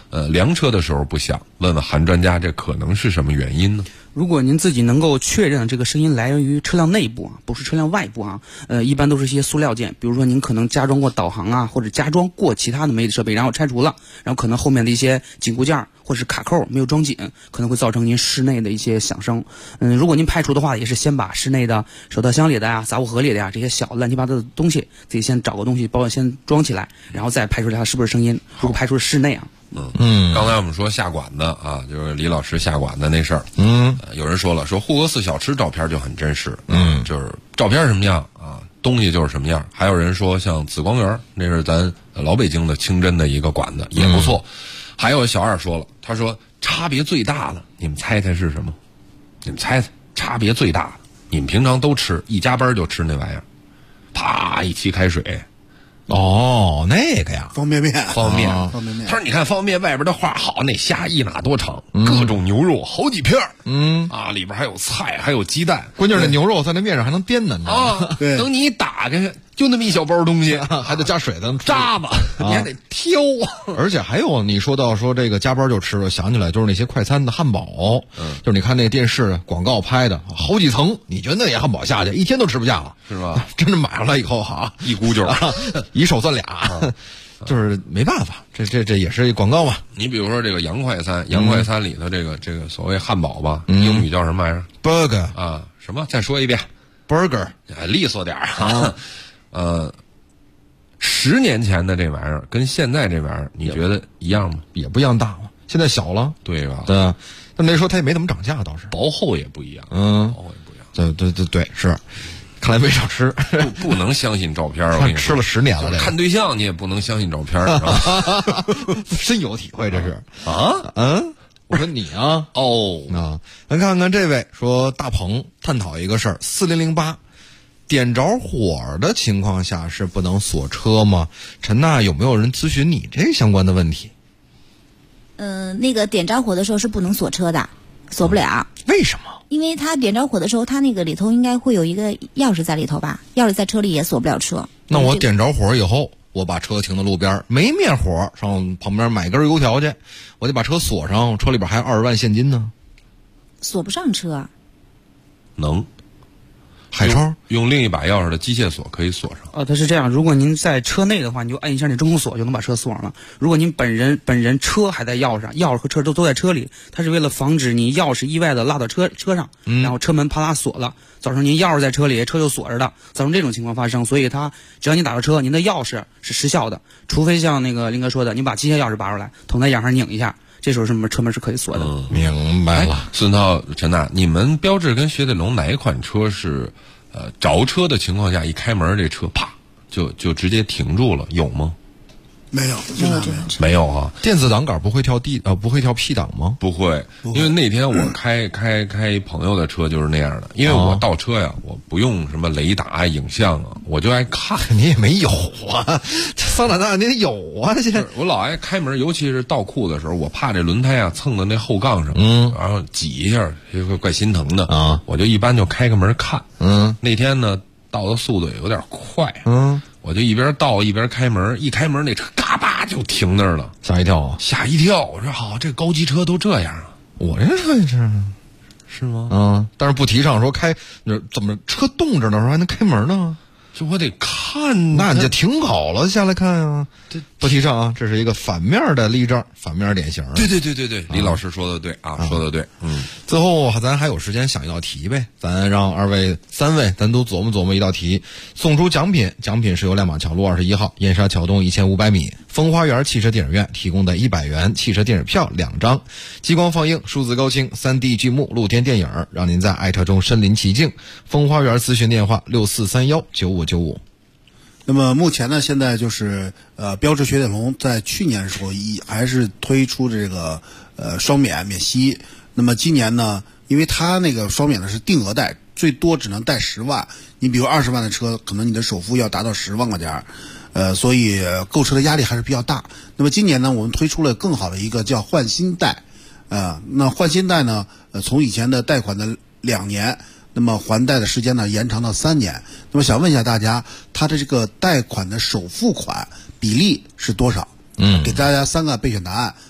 凉车的时候不响？问问韩专家，这可能是什么原因呢？ 如果您自己能够确认这个声音来源于车辆内部啊，不是车辆外部啊，一般都是一些塑料件，比如说您可能加装过导航啊，或者加装过其他的媒体设备，然后拆除了，然后可能后面的一些紧固件或者是卡扣没有装紧，可能会造成您室内的一些响声。如果您排除的话，也是先把室内的手套箱里的呀、杂物盒里的呀这些小乱七八糟的东西，自己先找个东西包先装起来，然后再排除它是不是声音。如果排除室内啊。 刚才我们说下馆子啊，就是李老师下馆子那事儿。有人说了，说护国寺小吃照片就很真实。就是照片什么样啊，东西就是什么样。还有人说像紫光园，那是咱老北京的清真的一个馆子，也不错。还有小二说了，他说差别最大的，你们猜猜是什么？你们猜猜差别最大的，你们平常都吃，一加班就吃那玩意儿，啪一沏开水。 哦，那个呀， 方便面。 方便面。他说：“你看方便面外边的画好，那虾一拿多长，各种牛肉好几片里边还有菜，还有鸡蛋。 关键是那牛肉在那面上还能颠呢， 对，等你一打开，就那么一小包东西， 还得加水的渣子，你还得挑。 而且还有你说到说这个加班就吃了，想起来就是那些快餐的汉堡，就是你看那电视广告拍的好几层，你觉得那汉堡下去一天都吃不下了， 是吧？ 真的买上来以后哈， 一咕就一手算俩。就是没办法，这也是广告嘛。 你比如说这个洋快餐，洋快餐里头这个所谓汉堡吧，英语叫什么玩意儿 ？burger 啊，什么？再说一遍 ，burger， 利索点啊。10年前的这玩意儿跟现在这玩意儿，你觉得一样吗？ 也不一样大嘛，现在小了， 对吧？ 对啊，但那时候它也没怎么涨价，倒是薄厚也不一样， 薄厚也不一样。对，是。看来没少吃， 不能相信照片。我跟你说， 吃了10年了， 看对象你也不能相信照片， 深有体会这是我说你啊，咱看看这位说大鹏探讨一个事儿，4008点着火的情况下是不能锁车吗？陈娜，有没有人咨询你这相关的问题？ 那个点着火的时候是不能锁车的，锁不了。 为什么？ 因为它点着火的时候，它那个里头应该会有一个钥匙在里头吧？钥匙在车里也锁不了车。 那我点着火以后，我把车停到路边，没灭火，上旁边买根油条去，我得把车锁上，车里边还有20万现金呢。 锁不上车。 能。 海超用另一把钥匙的机械锁可以锁上。 它是这样，如果您在车内的话，你就按一下那中控锁就能把车锁上了。如果您本人车还在钥匙上，钥匙和车都在车里，它是为了防止你钥匙意外的落到车上，然后车门啪啦锁了，造成您钥匙在车里，车就锁着的，造成这种情况发生。所以它只要你打着车，您的钥匙是失效的，除非像那个林哥说的，你把机械钥匙拔出来，捅在眼上拧一下。这时候车门是可以锁的。 明白了。 孙涛、陈娜，你们标致跟雪铁龙哪一款车是着车的情况下一开门这车啪就直接停住了？有吗？ 没有， 没有啊。 电子挡杆不会跳不会跳 P 档吗？ 不会，因为那天我开朋友的车就是那样的。因为我倒车呀，我不用什么雷达影像啊，我就爱看。 你也没有啊，桑塔纳你得有啊。 我老爱开门，尤其是倒库的时候，我怕这轮胎啊蹭到那后杠上，然后挤一下，怪心疼的啊。我就一般就开个门看。那天呢倒的速度也有点快，我就一边倒一边开门，一开门那车嘎巴就停那儿了， 吓一跳啊！ 吓一跳！我说好，这高级车都这样啊！ 我这车也是吗？但是不提倡说开，怎么车冻着的时候还能开门呢？ 这我得看， 那你就停好了下来看啊。这不提倡啊，这是一个反面的例证，反面典型。 对，李老师说的对啊，说的对。 最后咱还有时间想一道题呗，咱让3位咱都琢磨一道题，送出奖品。奖品是由亮马桥路21号燕莎桥东1500米风花园汽车电影院提供的100元汽车电影票2张，激光放映、数字高清、3D 剧目露天电影，让您在爱车中身临其境。风花园咨询电话64319595。 那么目前呢，现在就是标致雪铁龙在去年的时候还是推出这个双免息。那么今年呢，因为它那个双免的是定额贷，最多只能贷10万。你比如20万的车，可能你的首付要达到10万块钱，所以购车的压力还是比较大。那么今年呢，我们推出了更好的一个叫换新贷，那换新贷呢，从以前的贷款的2年。那么还贷的时间呢延长到3年。那么想问一下大家，它的这个贷款的首付款比例是多少？给大家3个备选答案，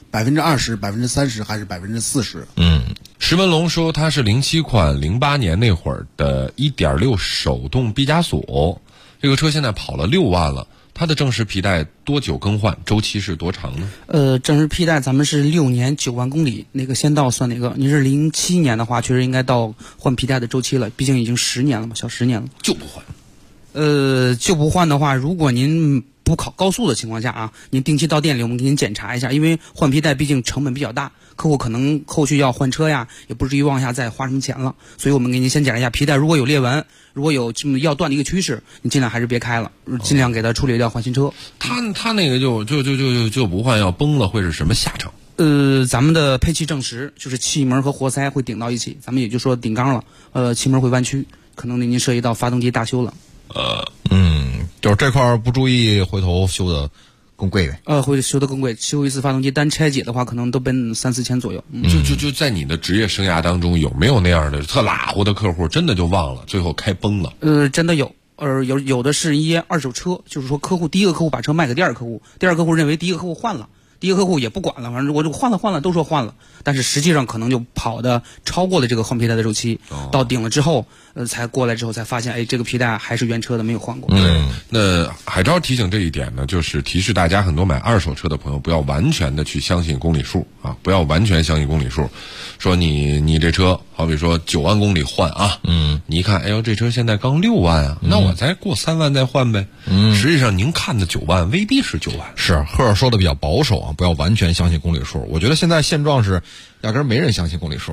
20%、30%还是40%？ 石文龙说他是07款08年那会儿的 1.6 手动毕加索，这个车现在跑了6万了。它的正时皮带多久更换？周期是多长呢？ 正时皮带咱们是6年9万公里，哪个先到算哪个。你是07年的话，确实应该到换皮带的周期了，毕竟已经10年了嘛，小10年了。 就不换？ 就不换的话，如果您不考高速的情况下啊，您定期到店里我们给您检查一下，因为换皮带毕竟成本比较大，客户可能后续要换车呀，也不至于往下再花什么钱了，所以我们给您先检查一下皮带，如果有裂纹，如果有这么要断的一个趋势，你尽量还是别开了，尽量给它处理掉换新车。 他那个就不换，要崩了会是什么下场？ 咱们的配气正时就是气门和活塞会顶到一起，咱们也就说顶缸了，气门会弯曲，可能您涉及到发动机大修了。 就是这块不注意，回头修的更贵呗。 会修的更贵，修一次发动机单拆解的话，可能都奔3-4千左右。 就在你的职业生涯当中，有没有那样的特拉乎的客户，真的就忘了，最后开崩了？ 真的有。有的是一二手车，就是说第一个客户把车卖给第二个客户，第二个客户认为第一个客户换了，第一个客户也不管了，反正我就换了，都说换了，但是实际上可能就跑的超过了这个换皮带的周期，到顶了之后，才过来之后才发现，哎，这个皮带还是原车的，没有换过。 那海钊提醒这一点呢，就是提示大家，很多买二手车的朋友不要完全的去相信公里数啊，不要完全相信公里数，说你这车好比说9万公里换啊，你一看，哎呦，这车现在刚6万啊，那我再过3万再换呗。实际上您看的9万未必是9万。 是赫尔说的比较保守啊，不要完全相信公里数。我觉得现在现状是压根儿没人相信公里数，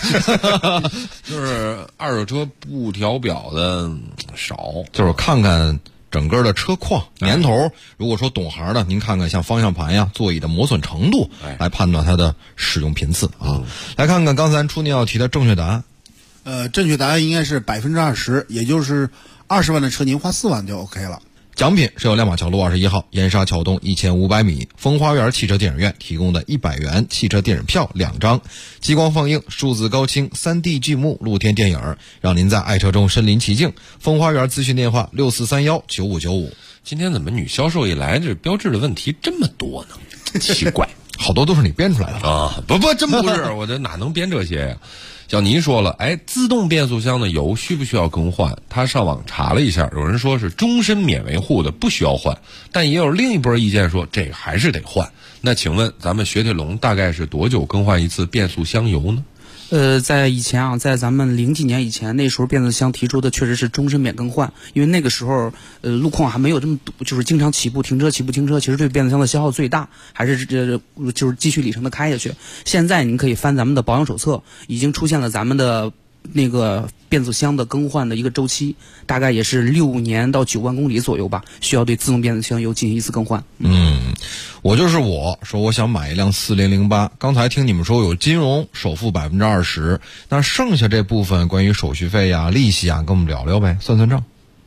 就是二手车不调表的少， 就是看看整个的车况年头。如果说懂行的，您看看像方向盘呀、座椅的磨损程度，来判断它的使用频次啊。来看看刚才初您要提的正确答案。 正确答案应该是20%，也就是20万的车您花4万就 OK 了。 奖品是由亮马桥路21号盐沙桥东1500米风花园汽车电影院提供的100元汽车电影票2张，激光放映、数字高清、3D 剧目露天电影，让您在爱车中身临其境。风花园咨询电话64319595。 今天怎么女销售一来，这标志的问题这么多呢？奇怪， 好多都是你编出来的啊！不，真不是，我这哪能编这些呀？像您说了，哎，自动变速箱的油需不需要更换？他上网查了一下，有人说是终身免维护的，不需要换，但也有另一波意见说这个还是得换。那请问咱们雪铁龙大概是多久更换一次变速箱油呢？ 在以前啊，在咱们0几年以前，那时候变速箱提出的确实是终身免更换，因为那个时候路况还没有这么堵，就是经常起步停车，其实对变速箱的消耗最大，还是就是继续里程的开下去。现在您可以翻咱们的保养手册，已经出现了咱们的那个变速箱的更换的一个周期，大概也是6年到9万公里左右吧，需要对自动变速箱油进行一次更换。 我说我想买一辆4008，刚才听你们说有金融首付20%，那剩下这部分关于手续费呀、利息啊，跟我们聊聊呗，算账。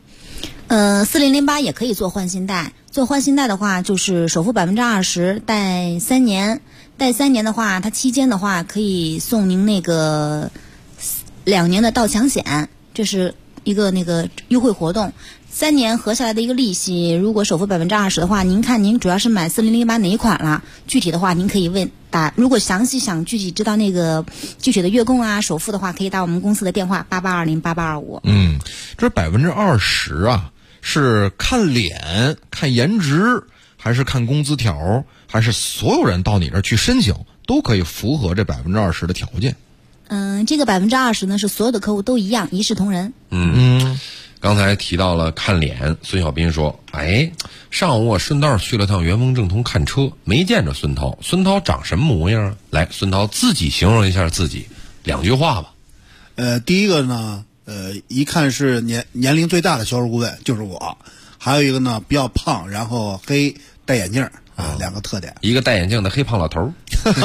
4008也可以做换新贷，做换新贷的话就是首付20%，贷3年，贷3年的话，它期间的话可以送您那个2年的盗抢险，这是一个那个优惠活动。3年合下来的一个利息，如果首付20%的话，您看您主要是买4008哪一款了？具体的话，您可以如果详细想具体知道那个具体的月供啊、首付的话，可以打我们公司的电话88208825。 这20%啊，是看脸、看颜值，还是看工资条，还是所有人到你这儿去申请都可以符合这20%的条件？ 这个20%呢是所有的客户都一样，一视同仁。 刚才提到了看脸，孙小斌说，哎，上午我顺道去了趟元丰正通看车，没见着孙涛。孙涛长什么模样？来，孙涛自己形容一下自己，2句话吧。 第一个呢，一看是年龄最大的销售顾问就是我，还有一个呢比较胖，然后黑，戴眼镜啊，2个特点。 一个戴眼镜的黑胖老头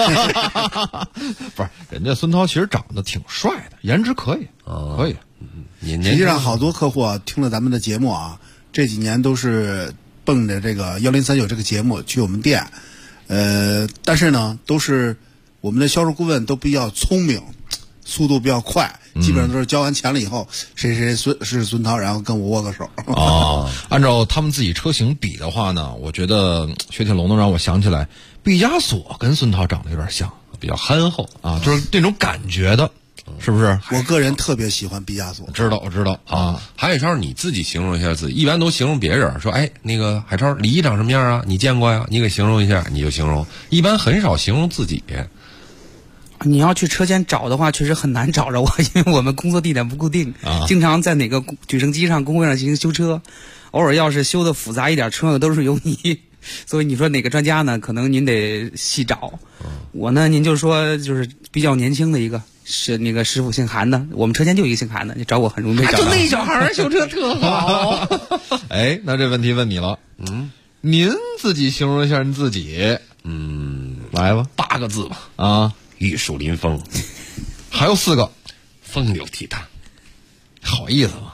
不是，人家孙涛其实长得挺帅的，颜值可以，可以。 实际上好多客户啊，听了咱们的节目啊，这几年都是奔着这个1039这个节目去我们店，但是呢，都是我们的销售顾问都比较聪明，速度比较快，基本上都是交完钱了以后，谁是孙涛，然后跟我握个手。 按照他们自己车型比的话呢，我觉得雪铁龙能让我想起来毕加索跟孙涛长得有点像， 比较憨厚啊，就是那种感觉的，是不是？ 我个人特别喜欢毕加索。 我知道啊。 海超，你自己形容一下自己，一般都形容别人，说哎，那个海超李长什么样啊？你见过呀？你给形容一下，你就形容，一般很少形容自己。 你要去车间找的话，确实很难找着我，因为我们工作地点不固定，经常在哪个举升机上、工会上进行修车，偶尔要是修的复杂一点，车上都是油泥，所以你说哪个专家呢？可能您得细找。我呢，您就说就是比较年轻的一个，是那个师傅姓韩的，我们车间就一个姓韩的，你找我很容易被找到。 就那小孩修车特好。哎，那这问题问你了，您自己形容一下您自己。来吧 ，8个字吧。 啊。 玉树临风， 还有4个， 风流倜傥， 好意思吗？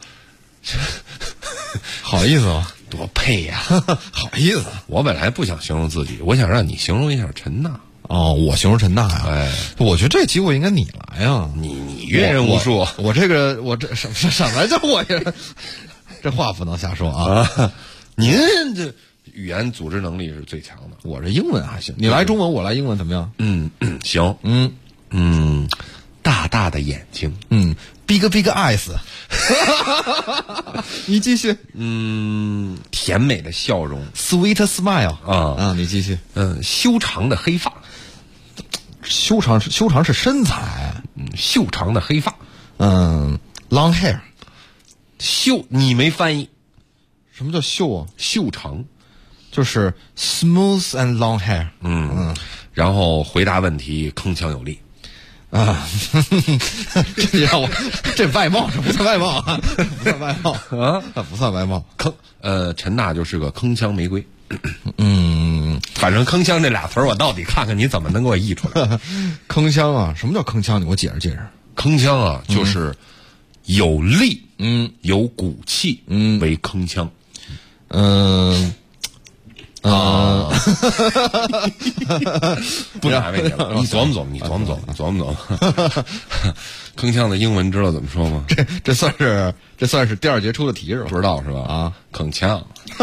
好意思吗？ 多配呀！ 好意思。 我本来不想形容自己，我想让你形容一下陈娜。 哦，我形容陈娜呀？ 哎， 我觉得这机会应该你来呀。 你阅人无数， 我这什么叫我这话不能瞎说啊！ 您这语言组织能力是最强的， 我这英文还行。你来中文，我来英文，怎么样？ 行。大大的眼睛 ，big eyes。你继续。 甜美的笑容 ，sweet smile。 啊， 你继续。 修长的黑发， 修长是身材。 修长的黑发。 long hair。 你没翻译， 什么叫秀啊？ 修长。 就是 smooth and long hair。 然后回答问题铿锵有力啊。这让我这外貌，这不算外貌啊，不算外貌啊，不算外貌。 陈娜就是个铿锵玫瑰。反正铿锵这俩词儿，我到底看看你怎么能给我译出来。 铿锵啊，什么叫铿锵？你给我解释解释。 铿锵啊，就是有力，有骨气，为铿锵。不难为你了，你琢磨琢磨。铿锵的英文知道怎么说吗？ 这算是第2节出的题是吧？ 不知道是吧？啊，铿锵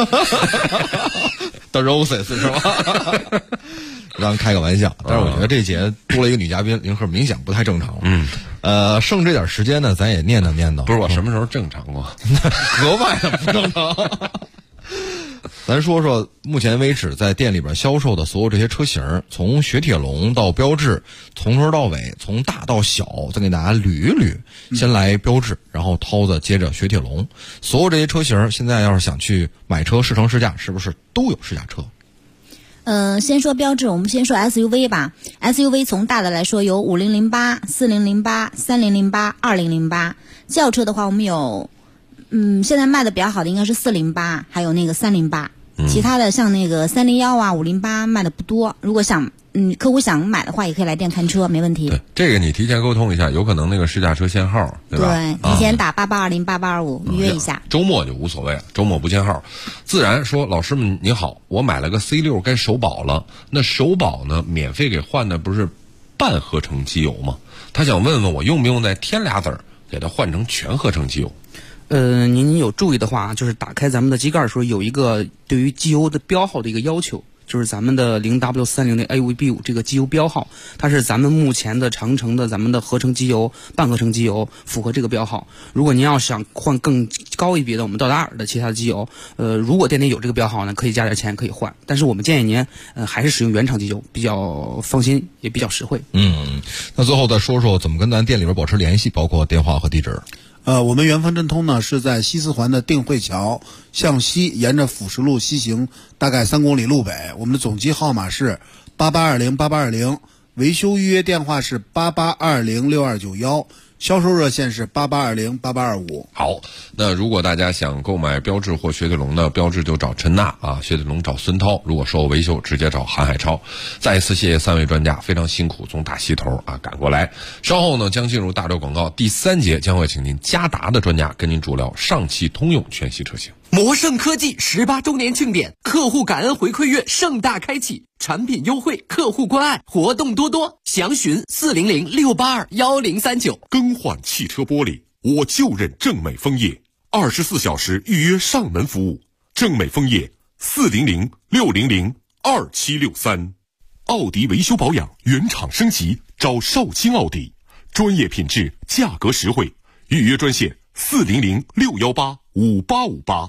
，The Roses 是吧？让开个玩笑，但是我觉得这节多了一个女嘉宾，林鹤明显不太正常了。剩这点时间呢，咱也念叨。 不是我什么时候正常过？ 格外的不正常。咱说说目前为止在店里边销售的所有这些车型，从雪铁龙到标致，从头到尾，从大到小，再给大家捋一捋。先来标致，然后涛子接着雪铁龙。所有这些车型，现在要是想去买车试乘试驾，是不是都有试驾车？ 先说标致，我们先说 SUV 吧。SUV 从大的来说有5008、4008、3008、2008。轿车的话，我们有现在卖的比较好的应该是408，还有那个308。其他的像那个301啊、508卖的不多。如果客户想买的话，也可以来店看车，没问题。 对，这个你提前沟通一下，有可能那个试驾车限号，对吧？ 对，提前打8820、8825预约一下。 周末就无所谓了，周末不限号。自然说，老师们你好，我买了个 C6 该首保了，那首保呢免费给换的不是半合成机油吗？他想问问我用不用再添俩字儿，给他换成全合成机油。 您有注意的话，就是打开咱们的机盖的时候，有一个对于机油的标号的一个要求，就是咱们的 0W300AVB5 这个机油标号，它是咱们目前的长城的咱们的合成机油、半合成机油符合这个标号。如果您要想换更高一别的我们道达尔的其他的机油，如果店里有这个标号呢，可以加点钱可以换，但是我们建议您还是使用原厂机油比较放心，也比较实惠。 那最后再说说怎么跟咱店里边保持联系，包括电话和地址。 我们元丰真通呢是在西四环的定慧桥向西，沿着辅石路西行大概3公里路北。我们的总机号码是88208820，维修预约电话是88206291，销售热线是88208825。 好，那如果大家想购买标致或雪铁龙的，标致就找陈娜啊，雪铁龙找孙涛，如果售后维修直接找韩海超。再一次谢谢3位专家，非常辛苦从大西头赶过来。稍后呢将进入大洲广告，第3节将会请您嘉达的专家跟您主聊上汽通用全系车型。 摩盛科技18周年庆典，客户感恩回馈月盛大开启，产品优惠，客户关爱，活动多多，详询400-682-1039。 更换汽车玻璃，我就认正美枫叶，24小时预约上门服务。正美枫叶400-600-2763。 奥迪维修保养原厂升级，找绍兴奥迪，专业品质，价格实惠。预约专线400-618-5858。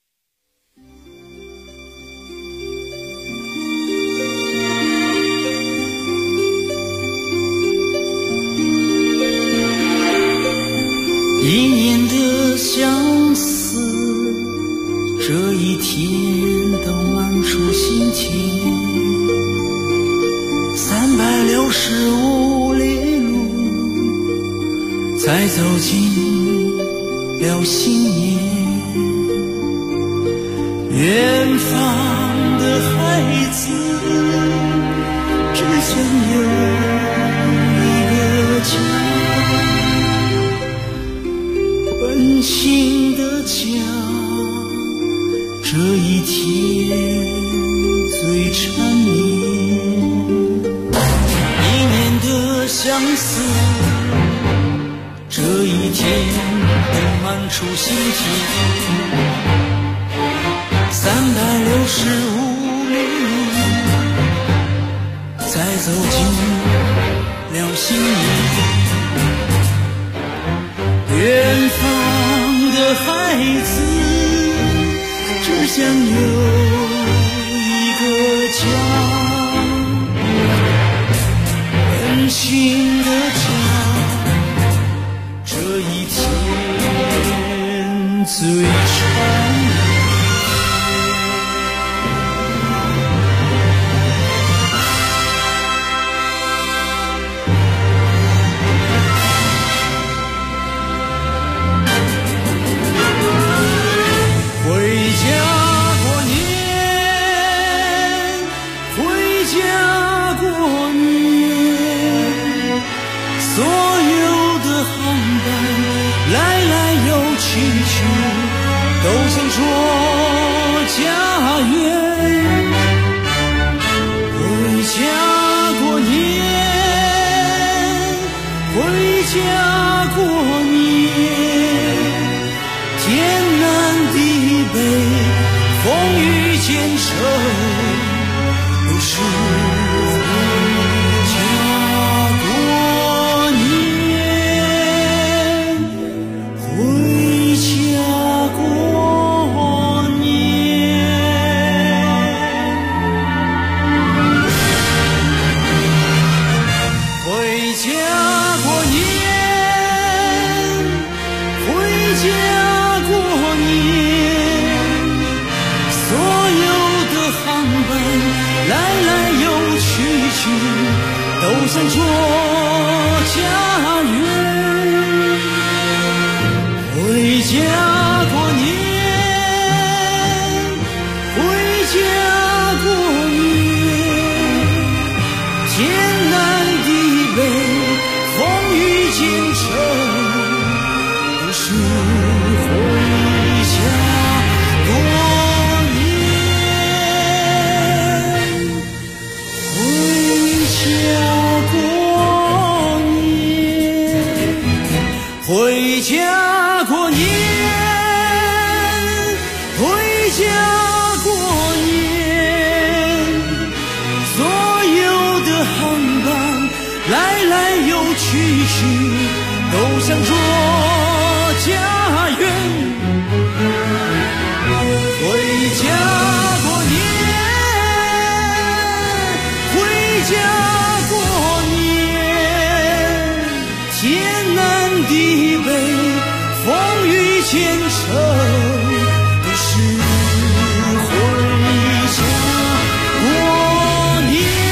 一年的相思，这一天都漫出心田。365里路，才走进了新年。远方的孩子，只想有一个家。温馨的家，这一天最缠绵。一年的相思，这一天都漫出心田。365里路，才走进了新年。远方的孩子，只想有一个家。温馨的家，这一天最缠绵。都想说家园，回家过年，回家过年，天南地北，风雨兼程，都是回家过年，回家过年。回家过年，回家过年，所有的航班来来又去去，都想说家园。回家过年，回家过年，天南地北，风雨兼程，都是回家过年，回家过年，回家过年，回家过年，所有的航班来来又去去，都想说家园。回家过年，回家过年，天南地北，风雨兼程，都是回家过年。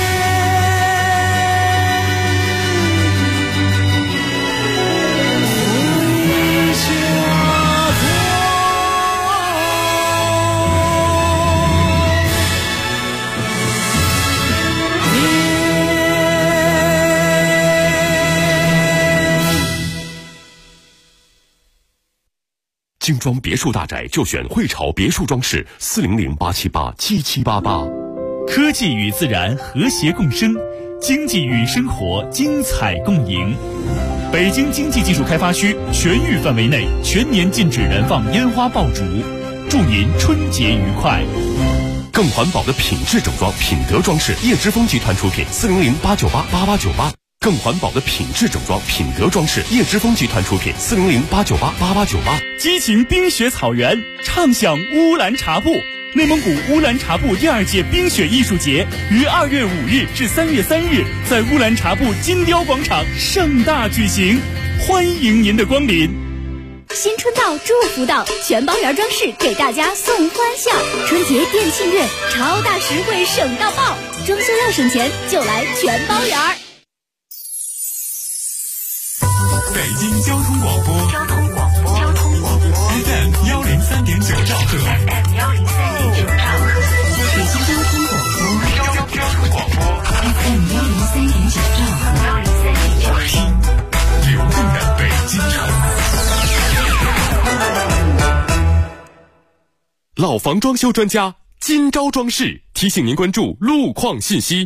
精装别墅大宅就选汇潮别墅装饰，400-878-7788。 科技与自然和谐共生，经济与生活精彩共赢。北京经济技术开发区全域范围内全年禁止燃放烟花爆竹，祝您春节愉快。 更环保的品质整装，品德装饰，叶之峰集团出品，400-898-8898。更环保的品质整装，品德装饰，叶之峰集团出品，400-898-8898。 激情冰雪草原，畅享乌兰察布。内蒙古乌兰察布第2届冰雪艺术节于2月5日至3月3日在乌兰察布金雕广场盛大举行，欢迎您的光临。 新春到，祝福到，全包圆装饰给大家送欢笑。春节店庆月，超大实惠省到爆，装修要省钱就来全包圆。 北京交通广播FM 103.9兆赫， 北京交通广播 FM 103.9兆赫， 流动的北京城。老房装修专家金招装饰提醒您关注路况信息。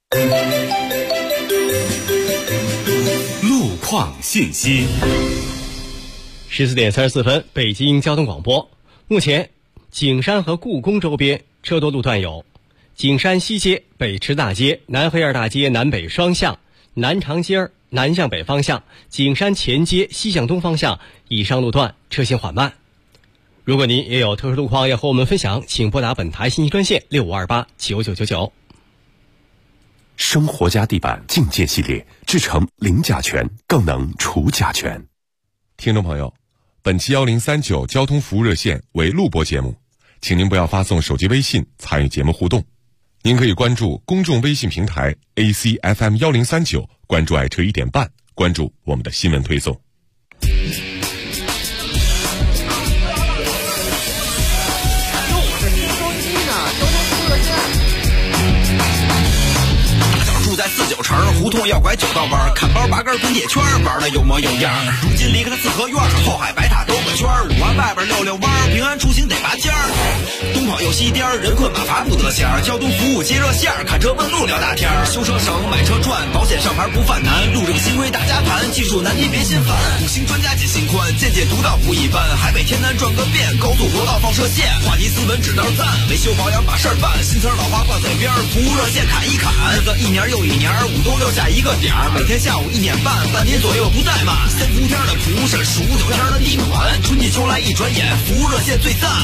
路况信息。 14点34分，北京交通广播。目前，景山和故宫周边车多路段有：景山西街、北池大街、南黑二大街南北双向、南长街南向北方向、景山前街西向东方向以上路段车行缓慢。如果您也有特殊路况要和我们分享，请拨打本台信息专线65289999。 生活家地板净件系列，制成零甲醛，更能除甲醛。 听众朋友，本期1039交通服务热线为录播节目，请您不要发送手机微信参与节目互动。您可以关注公众微信平台 ACFM 1039，关注爱车1点半，关注我们的新闻推送。 住在49城，胡同要拐9道弯，看包拔根滚铁圈，玩的有模有样。如今离开了四合院，后海白塔兜个圈，5环外边溜溜弯，平安出行得拔尖儿。东跑右西颠，人困马乏不得闲儿，交通服务接热线，看车问路聊大天儿。修车省，买车赚，保险上牌不犯难，路政新规大家盘，技术难题别心烦。5星专家解心宽，见解独到不一般，海北天南转个遍，高速国道放射线，话题斯文指道赞，维修保养把事儿办，新词老话挂嘴边，服务热线砍一砍，日子一年又一年，5冬6夏一个点儿，每天下午1点半，半年左右不怠慢。3伏天的蒲是数9天的地暖，春季秋来一转眼，服务热线最赞。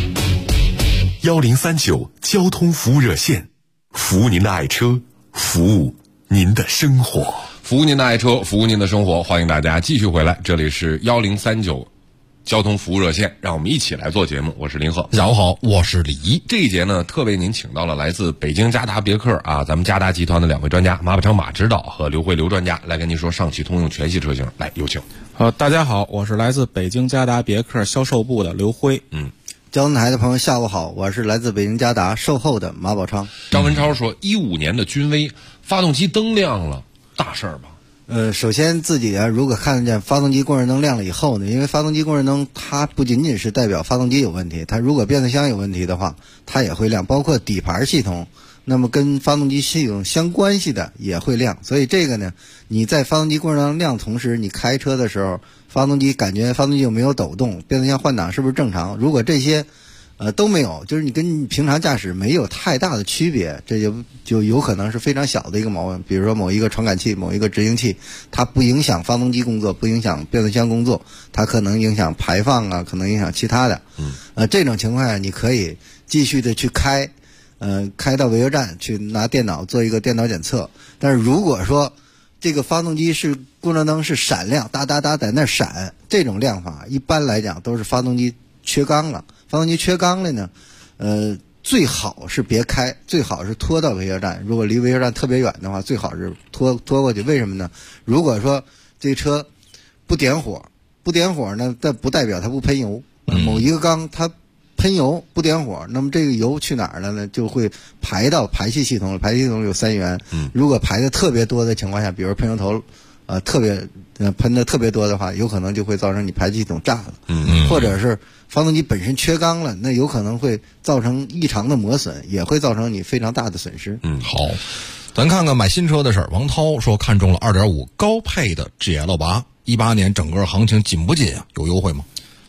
1039交通服务热线，服务您的爱车，服务您的生活， 服务您的爱车，服务您的生活。欢迎大家继续回来，这里是1039交通服务热线，让我们一起来做节目。我是林鹤， 下午好，我是李一。 这一节呢，特为您请到了来自北京嘉达别克啊，咱们嘉达集团的2位专家，马宝昌马指导和刘慧刘专家来跟您说上汽通用全系车型。来，有请。 大家好，我是来自北京嘉达别克销售部的刘辉。 交通台的朋友下午好，我是来自北京嘉达售后的马宝昌。 张文超说，15年的君威发动机灯亮了，大事儿吧？ 首先自己如果看见发动机过热灯亮了以后呢，因为发动机过热灯它不仅仅是代表发动机有问题，它如果变速箱有问题的话，它也会亮，包括底盘系统，那么跟发动机系统相关系的也会亮。所以这个呢，你在发动机过热灯亮同时，你开车的时候，发动机感觉发动机有没有抖动，变速箱换挡是不是正常？如果这些都没有，就是你跟平常驾驶没有太大的区别，这就有可能是非常小的一个毛病。比如说某一个传感器、某一个执行器，它不影响发动机工作，不影响变速箱工作，它可能影响排放啊，可能影响其他的。这种情况下，你可以继续的去开到维修站去拿电脑做一个电脑检测。但是如果说这个发动机是过热灯是闪亮，哒哒哒在那闪，这种亮法一般来讲都是发动机缺缸了。发动机缺缸了呢，最好是别开，最好是拖到维修站。如果离维修站特别远的话，最好是拖过去。为什么呢？如果说这车不点火呢，但不代表它不喷油。某一个缸它喷油不点火，那么这个油去哪儿了呢？就会排到排气系统了。排气系统有3元，如果排的特别多的情况下，比如喷油头喷的特别多的话，有可能就会造成你排气系统炸了，或者是发动机本身缺缸了，那有可能会造成异常的磨损，也会造成你非常大的损失。 好，咱看看买新车的事儿。王涛说看中了2.5高配的 GL8，18年整个行情紧不紧啊？有优惠吗？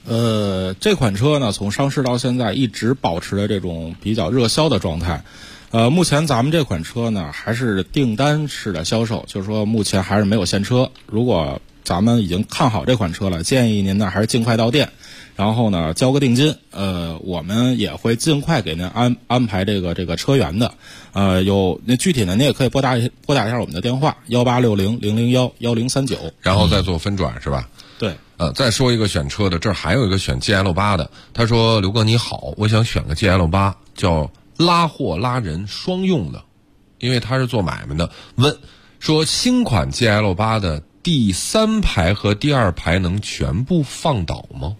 这款车呢，从上市到现在一直保持着这种比较热销的状态。目前咱们这款车呢，还是订单式的销售，就是说目前还是没有现车。如果咱们已经看好这款车了，建议您呢还是尽快到店，然后呢交个定金。我们也会尽快给您安排这个车源的。有那具体的，您也可以拨打一下我们的电话1860-001-1039， 然后再做分转是吧？ 对。 再说一个选车的，这儿还有一个选 GL8 的，他说刘哥你好，我想选个 GL8，叫拉货拉人双用的，因为他是做买卖的。问说新款 GL8 的第3排和第2排能全部放倒吗？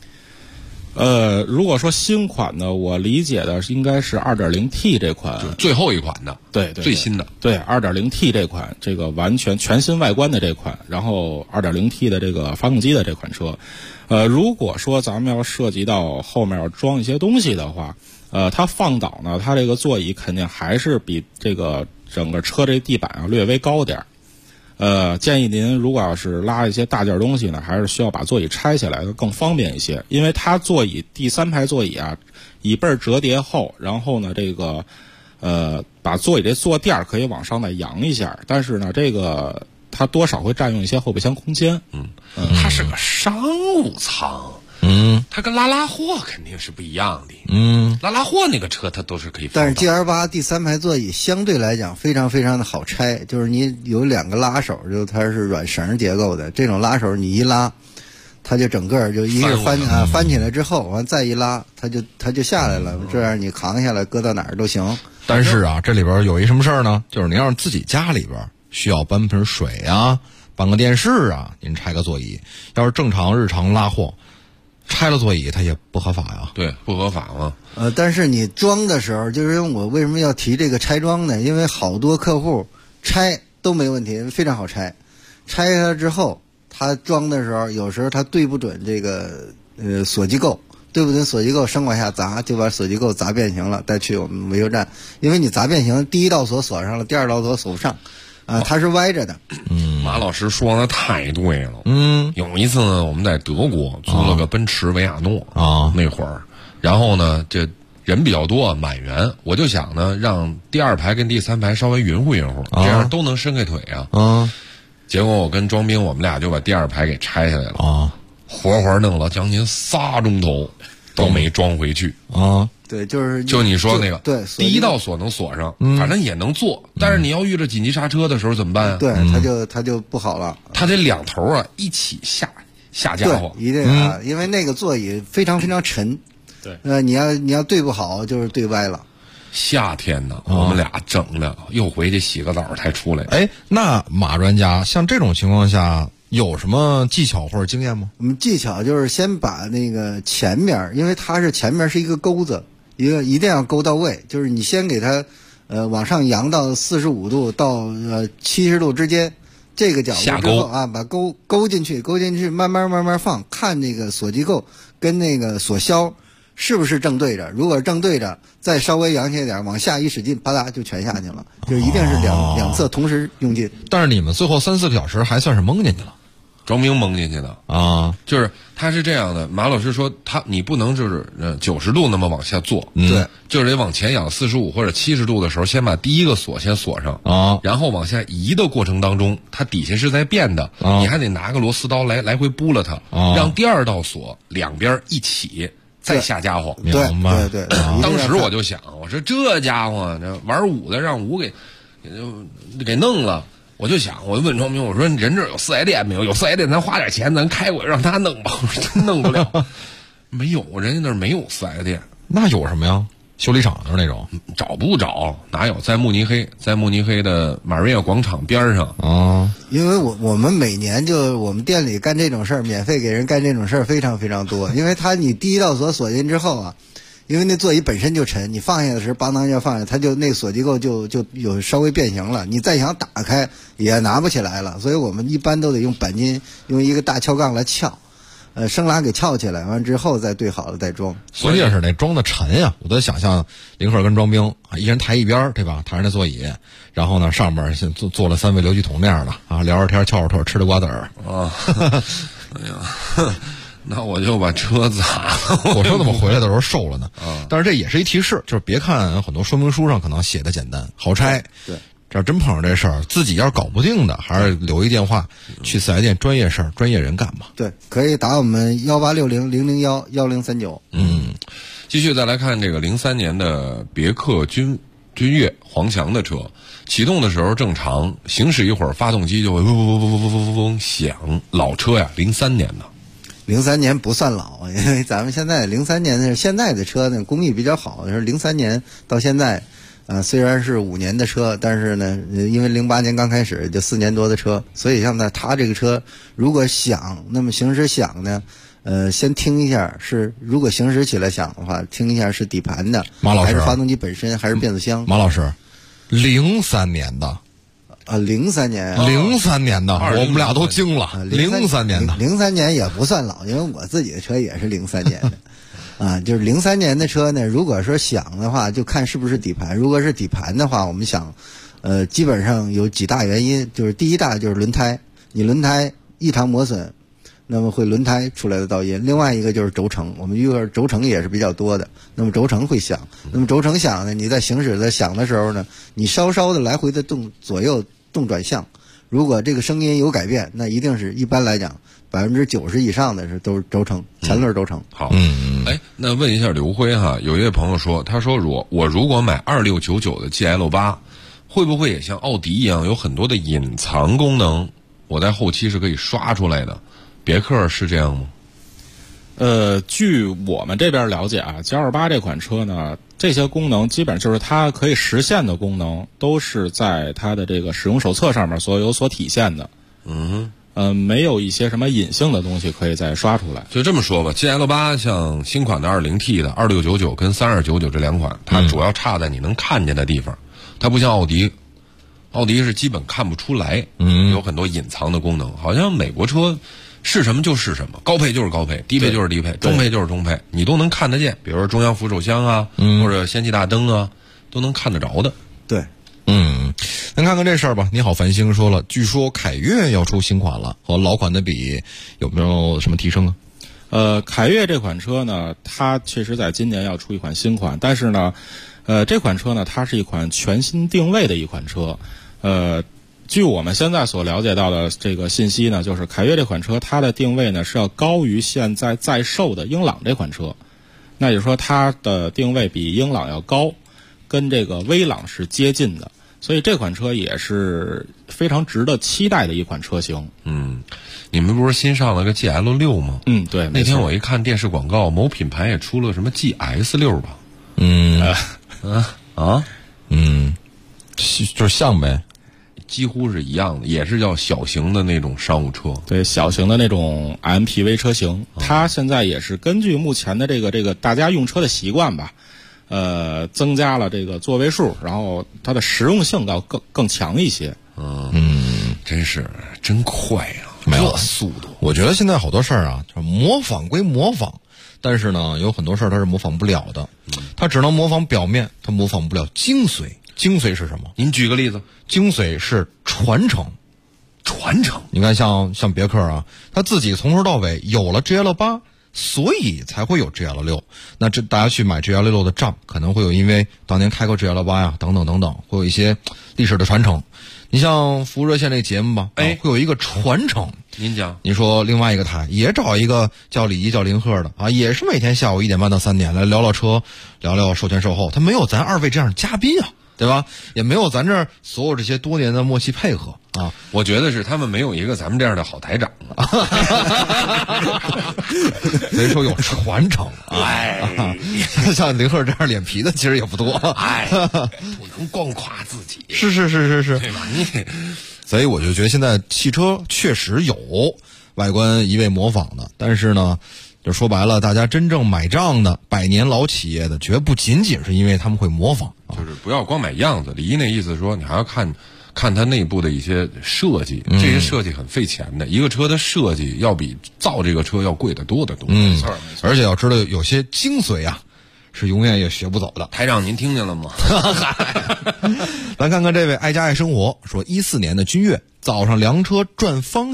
如果说新款的，我理解的应该是 2.0T 这款， 就是最后一款的， 对， 最新的， 对 2.0T 这款，这个完全全新外观的这款，然后 2.0T 的这个发动机的这款车。如果说咱们要涉及到后面要装一些东西的话，它放倒呢，它这个座椅肯定还是比这个整个车这地板啊略微高点儿。建议您如果要是拉一些大件东西呢，还是需要把座椅拆下来的更方便一些，因为它座椅第3排座椅啊，椅背折叠后，然后呢这个把座椅这坐垫可以往上再扬一下，但是呢这个它多少会占用一些后备箱空间。 它是个商务舱。它跟拉货肯定是不一样的。拉货那个车它都是可以放。 但是 GL8 第3排座椅相对来讲非常非常的好拆，就是你有2个拉手，就它是软绳结构的，这种拉手你一拉，它就整个就一个翻起来之后，完再一拉，它就下来了，这样你扛下来搁到哪儿都行。 但是啊，这里边有一什么事儿呢？就是您要是自己家里边需要搬盆水啊，搬个电视啊，您拆个座椅，要是正常日常拉货。拆了座椅它也不合法呀。 对，不合法嘛。 但是你装的时候，就是我为什么要提这个拆装呢？因为好多客户拆都没问题，非常好拆。拆下来之后，他装的时候，有时候他对不准这个锁机构，对不准锁机构，生往下砸，就把锁机构砸变形了，带去我们维修站。因为你砸变形，第1道锁锁上了，第2道锁锁不上。它是歪着的。 马老师说的太对了。有一次呢，我们在德国租了个奔驰维亚诺那会儿，然后呢，这人比较多，满员，我就想呢，让第2排跟第3排稍微匀乎匀乎，这样都能伸开腿啊。结果我跟庄兵我们俩就把第2排给拆下来了活活弄了将近3钟头都没装回去对，就你说那个， 对， 第1道锁能锁上，反正也能做，但是你要遇着紧急刹车的时候怎么办啊？ 对，它就不好了。 它得2头啊一起下家伙， 一定因为那个座椅非常非常沉。 对， 你要对不好就是对歪了。 夏天呢，我们俩整的又回去洗个澡才出来。 哎，那马专家，像这种情况下有什么技巧或者经验吗？ 我们技巧就是先把那个前面，因为它是前面是一个钩子。一定要勾到位，就是你先给它，往上扬到45度到70度之间，这个角度之后啊，把勾进去，慢慢放，看那个锁机构跟那个锁销是不是正对着，如果正对着，再稍微扬起来点，往下一使劲，啪嗒就全下去了，就一定是两侧同时用劲。 但是你们最后3-4个小时还算是蒙进去了。 装兵蒙进去的啊， 就是他是这样的，马老师说你不能就是90度那么往下做， 对， 就是得往前仰45或者70度的时候，先把第1个锁先锁上啊， 然后往下移的过程当中，它底下是在变的，你还得拿个螺丝刀来回拨了它，让第2道锁两边一起再下家伙。 对， 当时我就想，我说这家伙这玩武的让武给弄了。我就想，我就问庄兵，我说人这有4S店没有？有4S店，咱花点钱，咱开过让他弄吧。我说真弄不了，没有，人家那儿没有4S店。 那有什么呀？修理厂就是那种， 找不着，哪有？在慕尼黑的马瑞亚广场边上啊。因为我们每年就我们店里干这种事儿，免费给人干这种事儿非常非常多。因为你第1道锁锁进之后啊。因为那座椅本身就沉，你放下的时候邦当要放下，它就那锁机构就有稍微变形了，你再想打开也拿不起来了，所以我们一般都得用钣金，用一个大撬杠来撬，生拉给撬起来，完之后再对好了再装。 关键是那装的沉呀，我都想象林克跟庄兵一人抬一边，对吧？抬着那座椅，然后呢上面先坐了3位留机桶那样的啊，聊着天，翘着腿，吃着瓜子儿啊。哎呀。 那我就把车砸了。 我说怎么回来的时候瘦了呢？但是这也是一提示，就是别看很多说明书上可能写的简单好拆， 对， 这要真碰上这事儿，自己要是搞不定的，还是留一电话去4S店，专业事儿专业人干吧。 对，可以打我们1860-001-1039。 继续再来看这个03年的别克君越黄翔的车，启动的时候正常，行驶一会儿发动机就会嗡嗡嗡嗡嗡嗡嗡嗡响。老车呀，03年的。 03年不算老，因为咱们现在03年的现在的车呢工艺比较好，是03年到现在，虽然是5年的车，但是呢，因为08年刚开始就4年多的车，所以像它这个车如果响，那么行驶响呢，先听一下是如果行驶起来响的话，听一下是底盘的， 马老师还是发动机本身，还是变速箱？ 马老师，03年的。 03年 ，03年的，我们俩都惊了。03年的 ，03年也不算老，因为我自己的车也是03年的，就是03年的车呢，如果说响的话，就看是不是底盘。如果是底盘的话，我们想，基本上有几大原因，就是第一大就是轮胎，你轮胎异常磨损，那么会轮胎出来的噪音。另外一个就是轴承，我们遇到轴承也是比较多的，那么轴承会响。那么轴承响呢，你在行驶的响的时候呢，你稍稍的来回的左右动转向，如果这个声音有改变，那一定是一般来讲90%以上的都是轴承，前轮轴承。 好，那问一下刘辉哈，有一位朋友说，他说我如果买2699的 GL8，会不会也像奥迪一样有很多的隐藏功能，我在后期是可以刷出来的？别克是这样吗？ 据我们这边了解啊，928这款车呢，这些功能基本就是它可以实现的功能，都是在它的这个使用手册上面有所体现的。没有一些什么隐性的东西可以再刷出来。 就这么说吧 ，GL8 像新款的 2.0T 的2699跟3299这两款，它主要差在你能看见的地方，它不像奥迪是基本看不出来，有很多隐藏的功能，好像美国车。是什么就是什么，高配就是高配，低配就是低配，中配就是中配，你都能看得见。比如说中央扶手箱啊，或者氙气大灯啊，都能看得着的。 对， 咱看看这事儿吧。你好，繁星说了，据说凯越要出新款了，和老款的比有没有什么提升啊？ 凯越这款车呢，它确实在今年要出一款新款，但是呢，这款车呢，它是一款全新定位的一款车，据我们现在所了解到的这个信息呢，就是凯越这款车它的定位呢是要高于现在在售的英朗这款车，那也就是说它的定位比英朗要高，跟这个威朗是接近的，所以这款车也是非常值得期待的一款车型。 你们不是新上了个 GL6 吗？ 对。 那天我一看电视广告，某品牌也出了什么 GS6 吧？ 就是像呗。 几乎是一样的，也是叫小型的那种商务车。 对，小型的那种 MPV 车型，它现在也是根据目前的这个大家用车的习惯吧，增加了这个座位数，然后它的实用性要更强一些。 真快啊！ 没有速度。 我觉得现在好多事儿啊，模仿归模仿，但是呢，有很多事儿它是模仿不了的，它只能模仿表面，它模仿不了精髓。精髓是什么？ 您举个例子。 精髓是传承。你看像别克啊，他自己从头到尾有了 GL8， 所以才会有 GL6。那这大家去买 GL6 的账，可能会有因为当年开过 GL8 呀，等等等等，会有一些历史的传承。你像服务热线这个节目吧，会有一个传承。 您讲， 你说另外一个台也找一个叫李一叫林鹤的啊，也是每天下午1点半到3点来聊聊车，聊聊售前售后，他没有咱二位这样的嘉宾啊。对吧？也没有咱这儿所有这些多年的默契配合啊！ 我觉得是他们没有一个咱们这样的好台长啊， 所以说有传承。像林鹤这样脸皮的其实也不多。 不能光夸自己。 是， 对吧？ 所以我就觉得现在汽车确实有外观一味模仿的，但是呢。就说白了，大家真正买账的100年老企业的，绝不仅仅是因为他们会模仿， 就是不要光买样子。李一那意思说，你还要看它内部的一些设计，这些设计很费钱的。一个车的设计要比造这个车要贵得多得多。没错。 而且要知道有些精髓啊，是永远也学不走的。 台长，您听见了吗？ 咱看看这位爱家爱生活说，14年的君越早上凉车转方向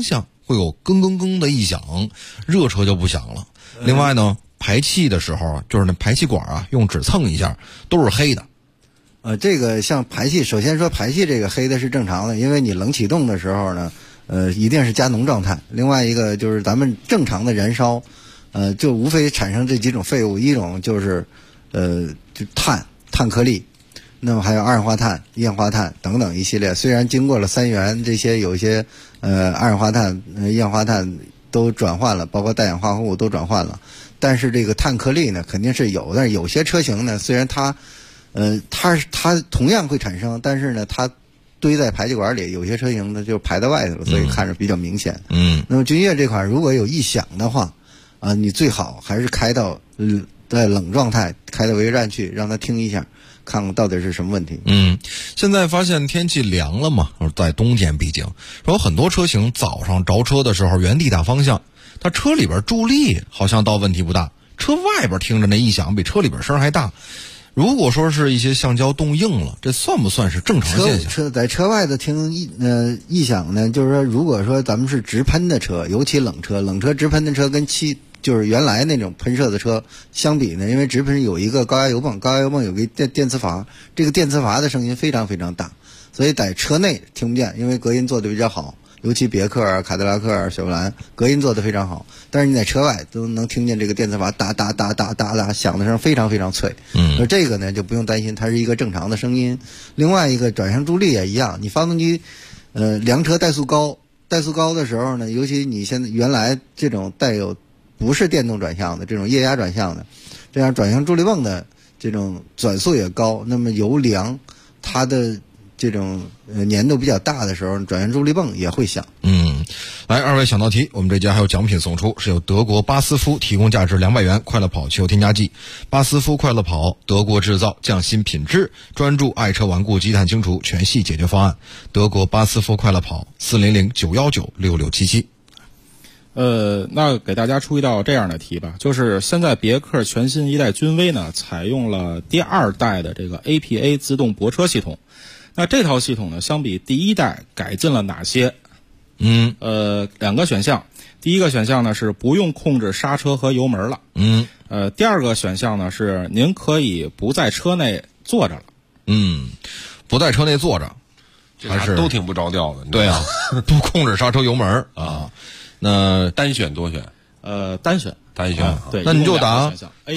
会有更更更的异响，热车就不响了。另外呢，排气的时候，就是那排气管啊，用纸蹭一下都是黑的。 这个像排气，首先说排气这个黑的是正常的，因为你冷启动的时候呢，一定是加浓状态。另外一个就是咱们正常的燃烧，就无非产生这几种废物，一种就是就碳颗粒，那么还有二氧化碳、一氧化碳等等一系列。虽然经过了三元，这些有一些二氧化碳、一氧化碳都转换了，包括氮氧化合物都转换了，但是这个碳颗粒呢肯定是有，但是有些车型呢，虽然它同样会产生，但是呢它堆在排气管里，有些车型呢就排在外头了，所以看着比较明显。那么君越这款如果有异响的话，你最好还是开到在冷状态，开到维修站去，让他听一下，看看到底是什么问题。 现在发现天气凉了嘛，在冬天毕竟，说有很多车型早上着车的时候原地打方向，它车里边助力好像倒问题不大，车外边听着那异响比车里边声还大。如果说是一些橡胶冻硬了，这算不算是正常现象？ 在车外的听异响呢，就是说，如果说咱们是直喷的车，尤其冷车直喷的车跟就是原来那种喷射的车相比呢，因为直喷有一个高压油泵，高压油泵有个电磁阀，这个电磁阀的声音非常非常大，所以在车内听不见，因为隔音做得比较好。尤其别克啊、凯迪拉克啊、雪佛兰隔音做得非常好，但是你在车外都能听见这个电磁阀哒哒哒哒哒哒响的声非常非常脆。而这个呢就不用担心，它是一个正常的声音。另外一个转向助力也一样，你发动机凉车怠速高的时候呢，尤其你现在原来这种带有不是电动转向的这种液压转向的，这样转向助力泵的这种转速也高，那么油凉它的这种粘度比较大的时候，转向助力泵也会响。 来，二位想到题，我们这家还有奖品送出，是由德国巴斯夫提供价值200元快乐跑汽油添加剂。巴斯夫快乐跑，德国制造，匠心品质，专注爱车顽固积碳清除全系解决方案。德国巴斯夫快乐跑，400-919-6677。 那给大家出一道这样的题吧，就是现在别克全新一代君威呢，采用了第2代的这个 APA 自动泊车系统。那这套系统呢，相比第1代改进了哪些？两个选项。第一个选项呢是不用控制刹车和油门了。第二个选项呢是您可以不在车内坐着了。 不在车内坐着， 还是都挺不着调的。 对啊，不控制刹车油门啊。那单选多选？ 单选。对， 那你就答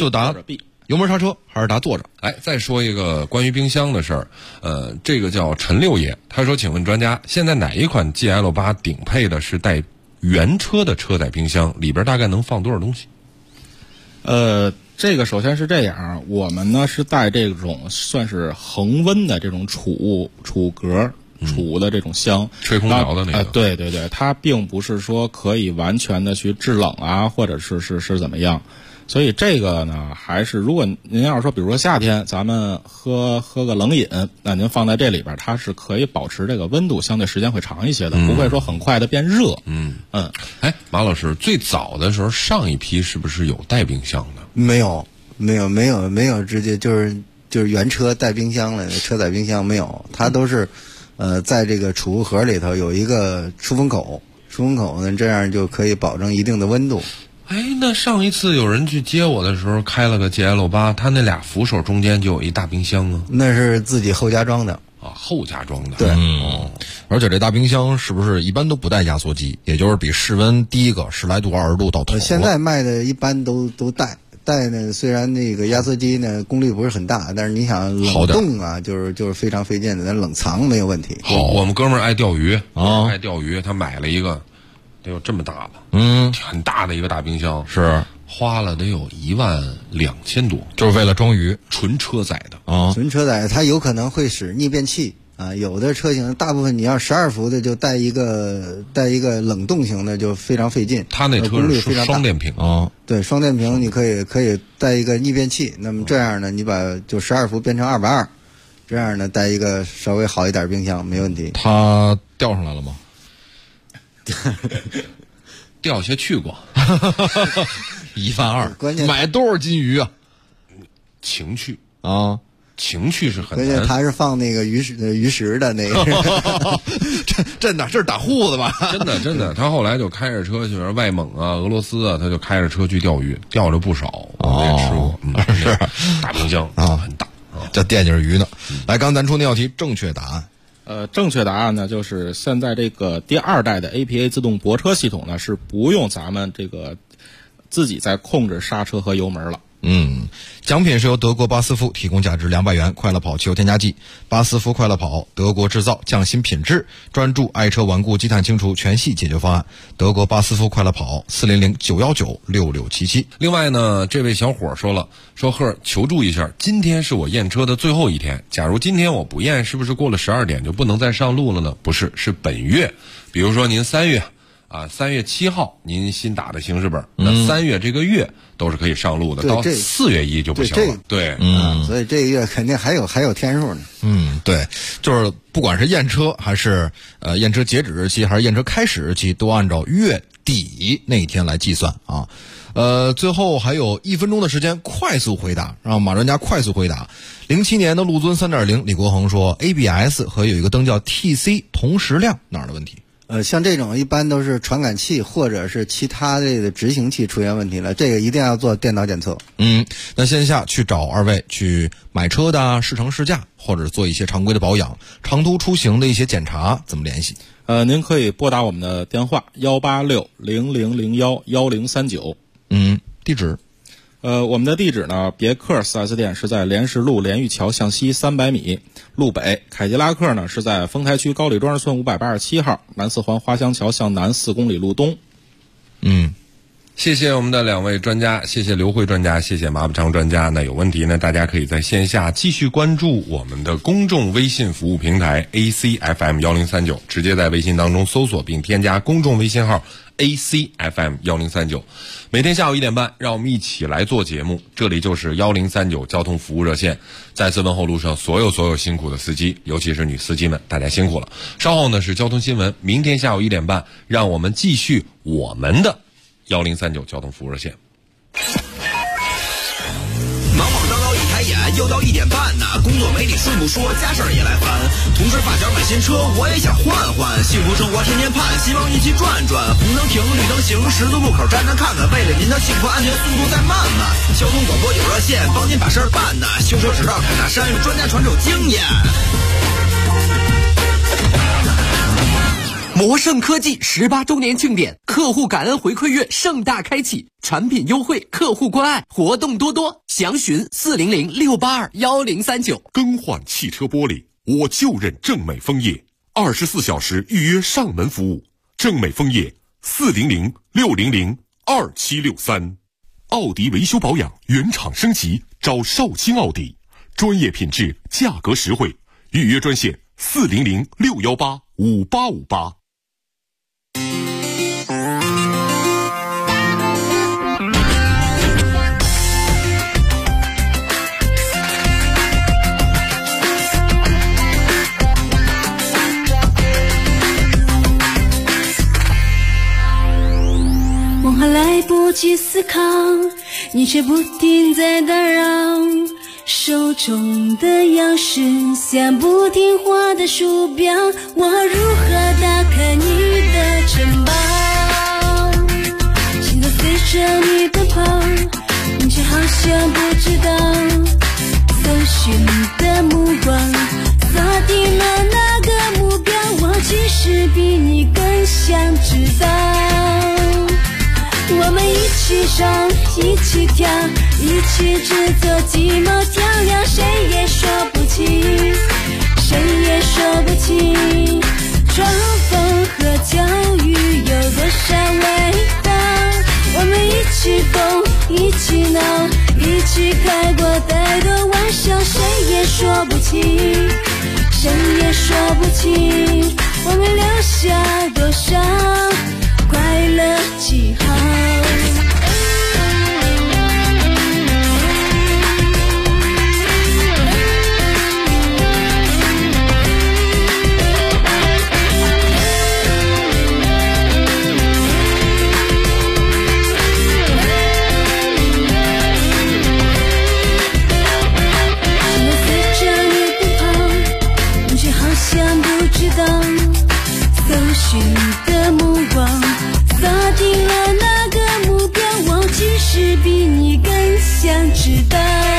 B。 油门刹车还是答坐着？ 再说一个关于冰箱的事儿，这个叫陈六爷，他说：“请问专家，现在哪一款 GL8 顶配的是带原车的车载冰箱？里边大概能放多少东西？” 这个首先是这样，我们呢是带这种算是恒温的这种储格。储的这种箱， 吹空调的那个， 对，它并不是说可以完全的去制冷啊，或者是怎么样，所以这个呢，还是如果您要是说，比如说夏天咱们喝个冷饮，那您放在这里边，它是可以保持这个温度相对时间会长一些的，不会说很快的变热。 马老师，最早的时候上一批是不是有带冰箱的？ 没有，直接就是原车带冰箱了，车载冰箱没有，它都是。在这个储物盒里头有一个出风口呢，这样就可以保证一定的温度。 那上一次有人去接我的时候开了个 GL8，他那俩扶手中间就有一大冰箱啊。 那是自己后加装的啊，后加装的。 对， 而且这大冰箱是不是一般都不带压缩机？也就是比室温低个10来度、20度到头。 现在卖的一般都带呢，虽然那个压缩机呢功率不是很大，但是你想冷冻啊，就是非常费劲的。但冷藏没有问题。 我们哥们儿爱钓鱼爱钓鱼，他买了一个得有这么大吧，很大的一个大冰箱， 是花了得有12000多， 就是为了装鱼， 纯车载的纯车载，它有可能会使逆变器。有的车型大部分你要12伏的就带一个冷冻型的就非常费劲。 它那车是双电瓶对，双电瓶你可以带一个逆变器。那么这样呢，你把就12伏变成220，这样呢带一个稍微好一点冰箱没问题。 它钓上来了吗？ 钓下去过 ，1万2， 关键买多少斤鱼啊？ 情趣啊。 情趣是很关键他是放那个鱼食的那个， 真的这是打护子吧？ 真的，他后来就开着车去外蒙啊、俄罗斯啊，他就开着车去钓鱼，钓了不少，我也吃过， 是大冰箱啊， 很大， 这惦记着鱼呢。来，刚咱出那道题，正确答案。 正确答案呢，就是现在这个第2代的 APA 自动泊车系统呢，是不用咱们这个自己再控制刹车和油门了。 奖品是由德国巴斯夫提供价值200元快乐跑汽油添加剂。巴斯夫快乐跑，德国制造，匠心品质，专注爱车顽固积碳清除全系解决方案。德国巴斯夫快乐跑，400-919-6677。 另外呢，这位小伙说了，说赫求助一下，今天是我验车的最后一天，假如今天我不验，是不是过了12点就不能再上路了呢？不是，是本月，比如说您3月3月7号您新打的行驶本，那3月这个月都是可以上路的，到4月1就不行了。对， 所以这个月肯定还有天数呢。 对，就是不管是验车还是验车截止日期，还是验车开始日期，都按照月底那一天来计算啊。最后还有1分钟的时间，快速回答，让马专家快速回答。07年的陆尊 3.0， 李国恒说 ABS 和有一个灯叫 TC 同时亮，哪儿的问题？ 像这种一般都是传感器或者是其他类的执行器出现问题了，这个一定要做电脑检测。 那线下去找二位去买车的试乘试驾，或者做一些常规的保养、长途出行的一些检查，怎么联系？ 您可以拨打我们的电话186-0001-1039。 地址？ 我们的地址呢，别克 4S 店是在莲石路莲玉桥向西300米路北，凯迪拉克呢是在丰台区高里庄村587号，南四环花乡桥向南4公里路东。 谢谢我们的2位专家，谢谢刘慧专家，谢谢马步昌专家。那有问题呢，大家可以在线下继续关注我们的公众微信服务平台 ACFM1039，直接在微信当中搜索并添加公众微信号 ACFM1039。每天下午1点半，让我们一起来做节目。这里就是1039交通服务热线。再次问候路上所有辛苦的司机，尤其是女司机们，大家辛苦了。稍后呢是交通新闻，明天下午1点半，让我们继续我们的1039交通服务热线。 忙忙叨叨一抬眼，又到1点半呢。工作没理顺不说，家事儿也来烦。同事发小买新车，我也想换换。幸福生活天天盼，希望一起转转。红灯停，绿灯行，十字路口站站看看。为了您的幸福安全，速度再慢慢。交通广播有热线，帮您把事儿办呢。修车指导侃大山，用专家传授经验。 摩盛科技18周年庆典，客户感恩回馈月盛大开启，产品优惠，客户关爱，活动多多，详询400-682-1039。 更换汽车玻璃，我就认正美枫叶，24小时预约上门服务。正美枫叶400-600-2763。奥迪维修保养原厂升级，找少卿奥迪，专业品质，价格实惠。预约专线400-618-5858。 我还来不及思考，你却不停在打扰，手中的钥匙像不听话的鼠标，我如何打开你的城堡？心在随着你奔跑，你却好像不知道，搜寻的目光锁定了那个目标，我其实比你更想知道。我们一起唱，一起跳，一起制作鸡毛调料，谁也说不清，谁也说不清，闯风和教育有多少味道。我们一起疯，一起闹，一起开过太多玩笑，谁也说不清，谁也说不清，我们留下多少快乐记号。 知道。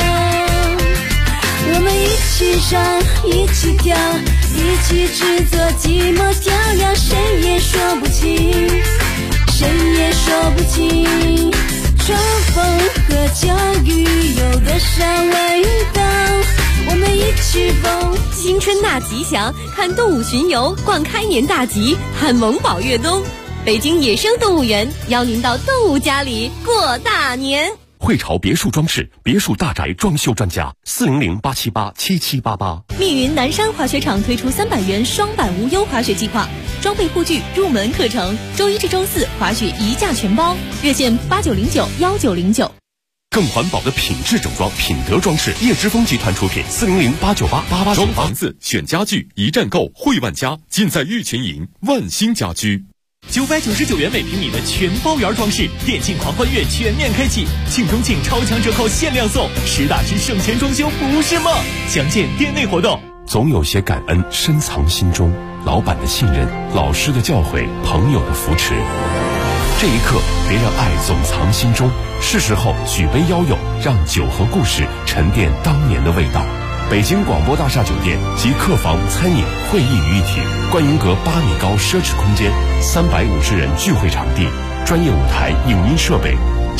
我们一起唱，一起跳，一起制作寂寞调料，谁也说不清，谁也说不清。重逢和教育有多少味道，我们一起疯。 新春大吉祥，看动物巡游，逛开年大吉，看萌宝越冬。北京野生动物园邀您到动物家里过大年。 汇潮别墅装饰，别墅大宅装修专家，400-878-7788。 密云南山滑雪场推出300元双板无忧滑雪计划，装备护具、入门课程，周一至周四滑雪一价全包，热线89091909。 更环保的品质整装，品德装饰，叶之峰集团出品，400-898-8898。装房子、选家具，一站购，汇万家，尽在玉泉营万兴家居。 999元每平米的全包圆装饰，电竞狂欢月全面开启，庆中庆超强折扣限量送，10大支省钱装修不是梦，详见店内活动。 总有些感恩深藏心中，老板的信任，老师的教诲，朋友的扶持。这一刻，别让爱总藏心中，是时候举杯邀友，让酒和故事沉淀当年的味道。北京广播大厦酒店集客房、餐饮、会议于一体，观云阁8米高奢侈空间，350人聚会场地，专业舞台、影音设备，